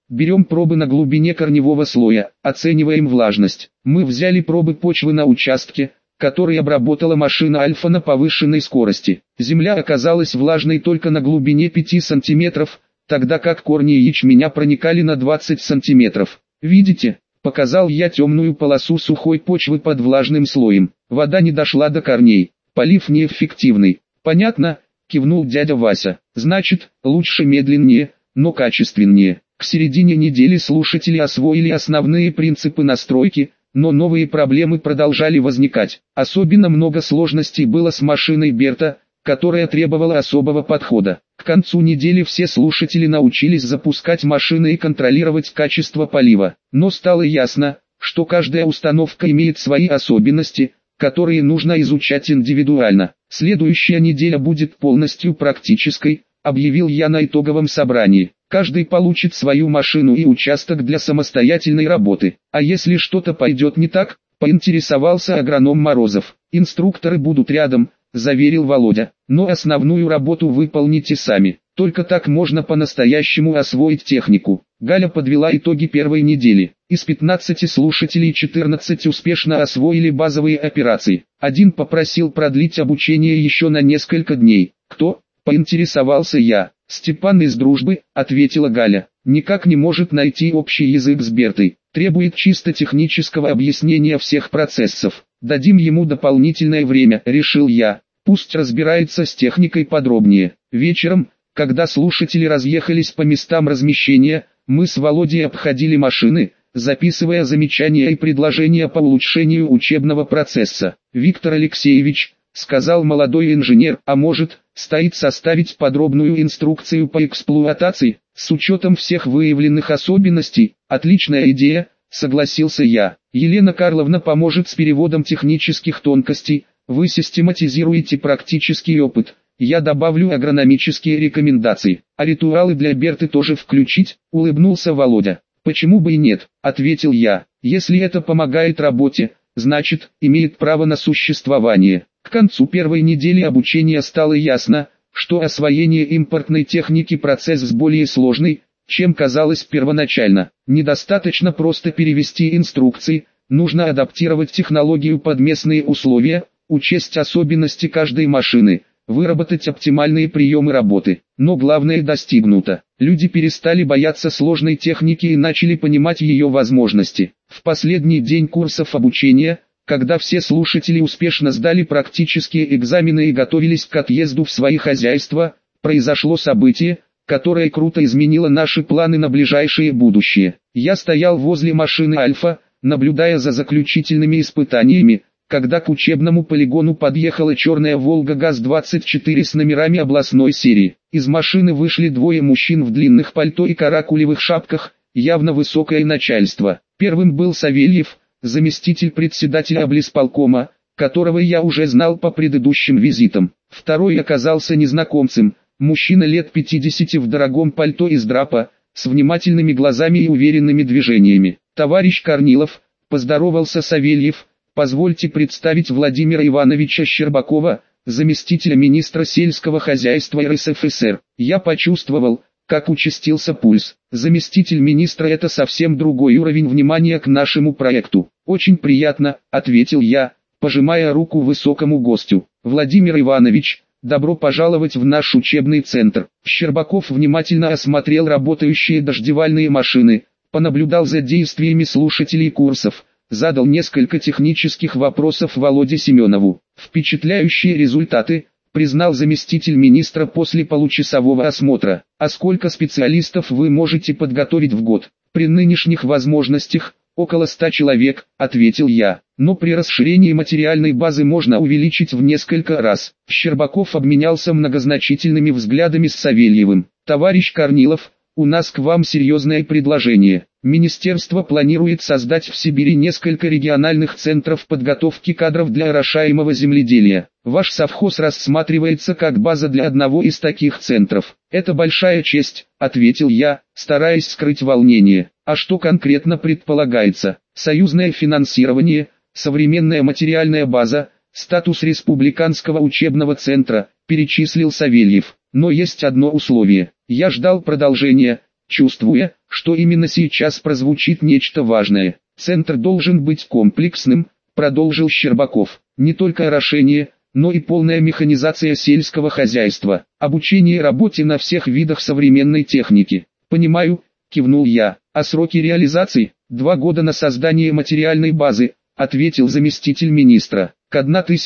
Берем пробы на глубине корневого слоя, оцениваем влажность. Мы взяли пробы почвы на участке, который обработала машина Альфа на повышенной скорости. Земля оказалась влажной только на глубине 5 см, тогда как корни ячменя проникали на 20 см. Видите? Показал я темную полосу сухой почвы под влажным слоем. Вода не дошла до корней. Полив неэффективный. Понятно? Кивнул дядя Вася. Значит, лучше медленнее, но качественнее. К середине недели слушатели освоили основные принципы настройки, но новые проблемы продолжали возникать. Особенно много сложностей было с машиной Берта, которая требовала особого подхода. К концу недели все слушатели научились запускать машины и контролировать качество полива. Но стало ясно, что каждая установка имеет свои особенности, которые нужно изучать индивидуально. Следующая неделя будет полностью практической, объявил я на итоговом собрании. Каждый получит свою машину и участок для самостоятельной работы. А если что-то пойдет не так, поинтересовался агроном Морозов. Инструкторы будут рядом, заверил Володя. Но основную работу выполните сами. Только так можно по-настоящему освоить технику. Галя подвела итоги первой недели. Из 15 слушателей 14 успешно освоили базовые операции. Один попросил продлить обучение еще на несколько дней. Кто? Поинтересовался я. Степан из дружбы, ответила Галя. Никак не может найти общий язык с Бертой. Требует чисто технического объяснения всех процессов. Дадим ему дополнительное время, решил я. Пусть разбирается с техникой подробнее. Вечером, когда слушатели разъехались по местам размещения, мы с Володей обходили машины, записывая замечания и предложения по улучшению учебного процесса. Виктор Алексеевич, сказал молодой инженер, а может, стоит составить подробную инструкцию по эксплуатации, с учетом всех выявленных особенностей. Отличная идея, согласился я. Елена Карловна поможет с переводом технических тонкостей, вы систематизируете практический опыт, я добавлю агрономические рекомендации. А ритуалы для Берты тоже включить, улыбнулся Володя. Почему бы и нет, ответил я. Если это помогает работе, значит, имеет право на существование. К концу первой недели обучения стало ясно, что освоение импортной техники процесс более сложный, чем казалось первоначально. Недостаточно просто перевести инструкции, нужно адаптировать технологию под местные условия, учесть особенности каждой машины, выработать оптимальные приемы работы. Но главное достигнуто. Люди перестали бояться сложной техники и начали понимать ее возможности. В последний день курсов обучения, когда все слушатели успешно сдали практические экзамены и готовились к отъезду в свои хозяйства, произошло событие, которое круто изменило наши планы на ближайшее будущее. Я стоял возле машины Альфа, наблюдая за заключительными испытаниями, когда к учебному полигону подъехала черная «Волга ГАЗ-24» с номерами областной серии. Из машины вышли двое мужчин в длинных пальто и каракулевых шапках, явно высокое начальство. Первым был Савельев, заместитель председателя облисполкома, которого я уже знал по предыдущим визитам. Второй оказался незнакомцем, мужчина лет 50 в дорогом пальто из драпа, с внимательными глазами и уверенными движениями. «Товарищ Корнилов», поздоровался Савельев, «позвольте представить Владимира Ивановича Щербакова, заместителя министра сельского хозяйства РСФСР». Я почувствовал, как участился пульс. Заместитель министра — это совсем другой уровень внимания к нашему проекту. «Очень приятно», — ответил я, пожимая руку высокому гостю. «Владимир Иванович, добро пожаловать в наш учебный центр». Щербаков внимательно осмотрел работающие дождевальные машины, понаблюдал за действиями слушателей курсов, задал несколько технических вопросов Володе Семенову. «Впечатляющие результаты», — признал заместитель министра после получасового осмотра. «А сколько специалистов вы можете подготовить в год?» «При нынешних возможностях, около 100 человек», — ответил я. «Но при расширении материальной базы можно увеличить в несколько раз». Щербаков обменялся многозначительными взглядами с Савельевым. «Товарищ Корнилов, у нас к вам серьезное предложение. Министерство планирует создать в Сибири несколько региональных центров подготовки кадров для орошаемого земледелия. Ваш совхоз рассматривается как база для одного из таких центров». «Это большая честь», — ответил я, стараясь скрыть волнение. «А что конкретно предполагается?» «Союзное финансирование, современная материальная база, статус республиканского учебного центра», — перечислил Савельев. «Но есть одно условие». Я ждал продолжения, чувствуя, что именно сейчас прозвучит нечто важное. Центр должен быть комплексным, продолжил Щербаков. Не только орошение, но и полная механизация сельского хозяйства, обучение работе на всех видах современной техники. Понимаю, кивнул я. А сроки реализации? 2 года на создание материальной базы, ответил заместитель министра. К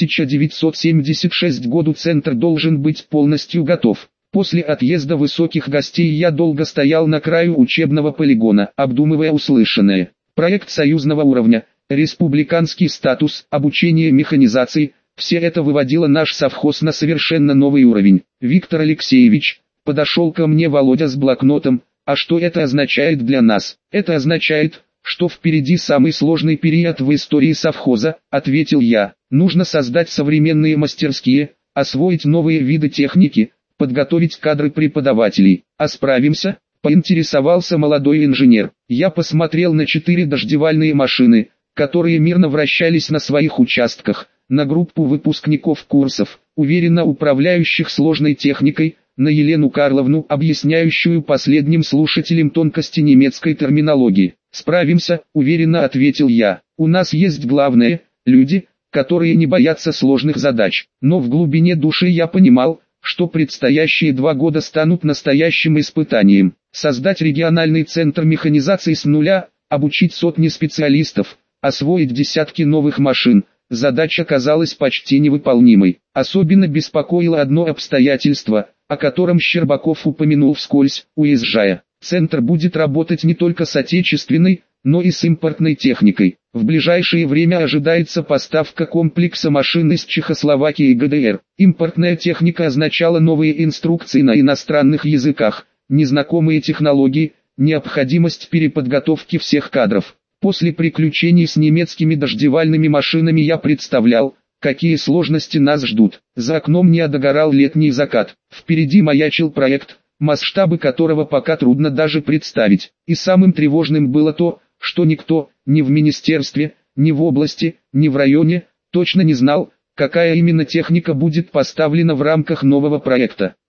1976 году центр должен быть полностью готов. После отъезда высоких гостей я долго стоял на краю учебного полигона, обдумывая услышанное. Проект союзного уровня, республиканский статус, обучение механизации – все это выводило наш совхоз на совершенно новый уровень. Виктор Алексеевич, подошел ко мне Володя с блокнотом. А что это означает для нас? Это означает, что впереди самый сложный период в истории совхоза, ответил я. Нужно создать современные мастерские, освоить новые виды техники, подготовить кадры преподавателей. А справимся? Поинтересовался молодой инженер. Я посмотрел на 4 дождевальные машины, которые мирно вращались на своих участках, на группу выпускников курсов, уверенно управляющих сложной техникой, на Елену Карловну, объясняющую последним слушателям тонкости немецкой терминологии. «Справимся», — уверенно ответил я. «У нас есть главное — люди, которые не боятся сложных задач». Но в глубине души я понимал, что предстоящие 2 года станут настоящим испытанием. Создать региональный центр механизации с нуля, обучить сотни специалистов, освоить десятки новых машин — задача казалась почти невыполнимой. Особенно беспокоило одно обстоятельство, о котором Щербаков упомянул вскользь, уезжая. Центр будет работать не только с отечественной, но и с импортной техникой. В ближайшее время ожидается поставка комплекса машин из Чехословакии и ГДР. Импортная техника означала новые инструкции на иностранных языках, незнакомые технологии, необходимость переподготовки всех кадров. После приключений с немецкими дождевальными машинами я представлял, какие сложности нас ждут. За окном не догорал летний закат. Впереди маячил проект, масштабы которого пока трудно даже представить. И самым тревожным было то, что никто, ни в министерстве, ни в области, ни в районе, точно не знал, какая именно техника будет поставлена в рамках нового проекта.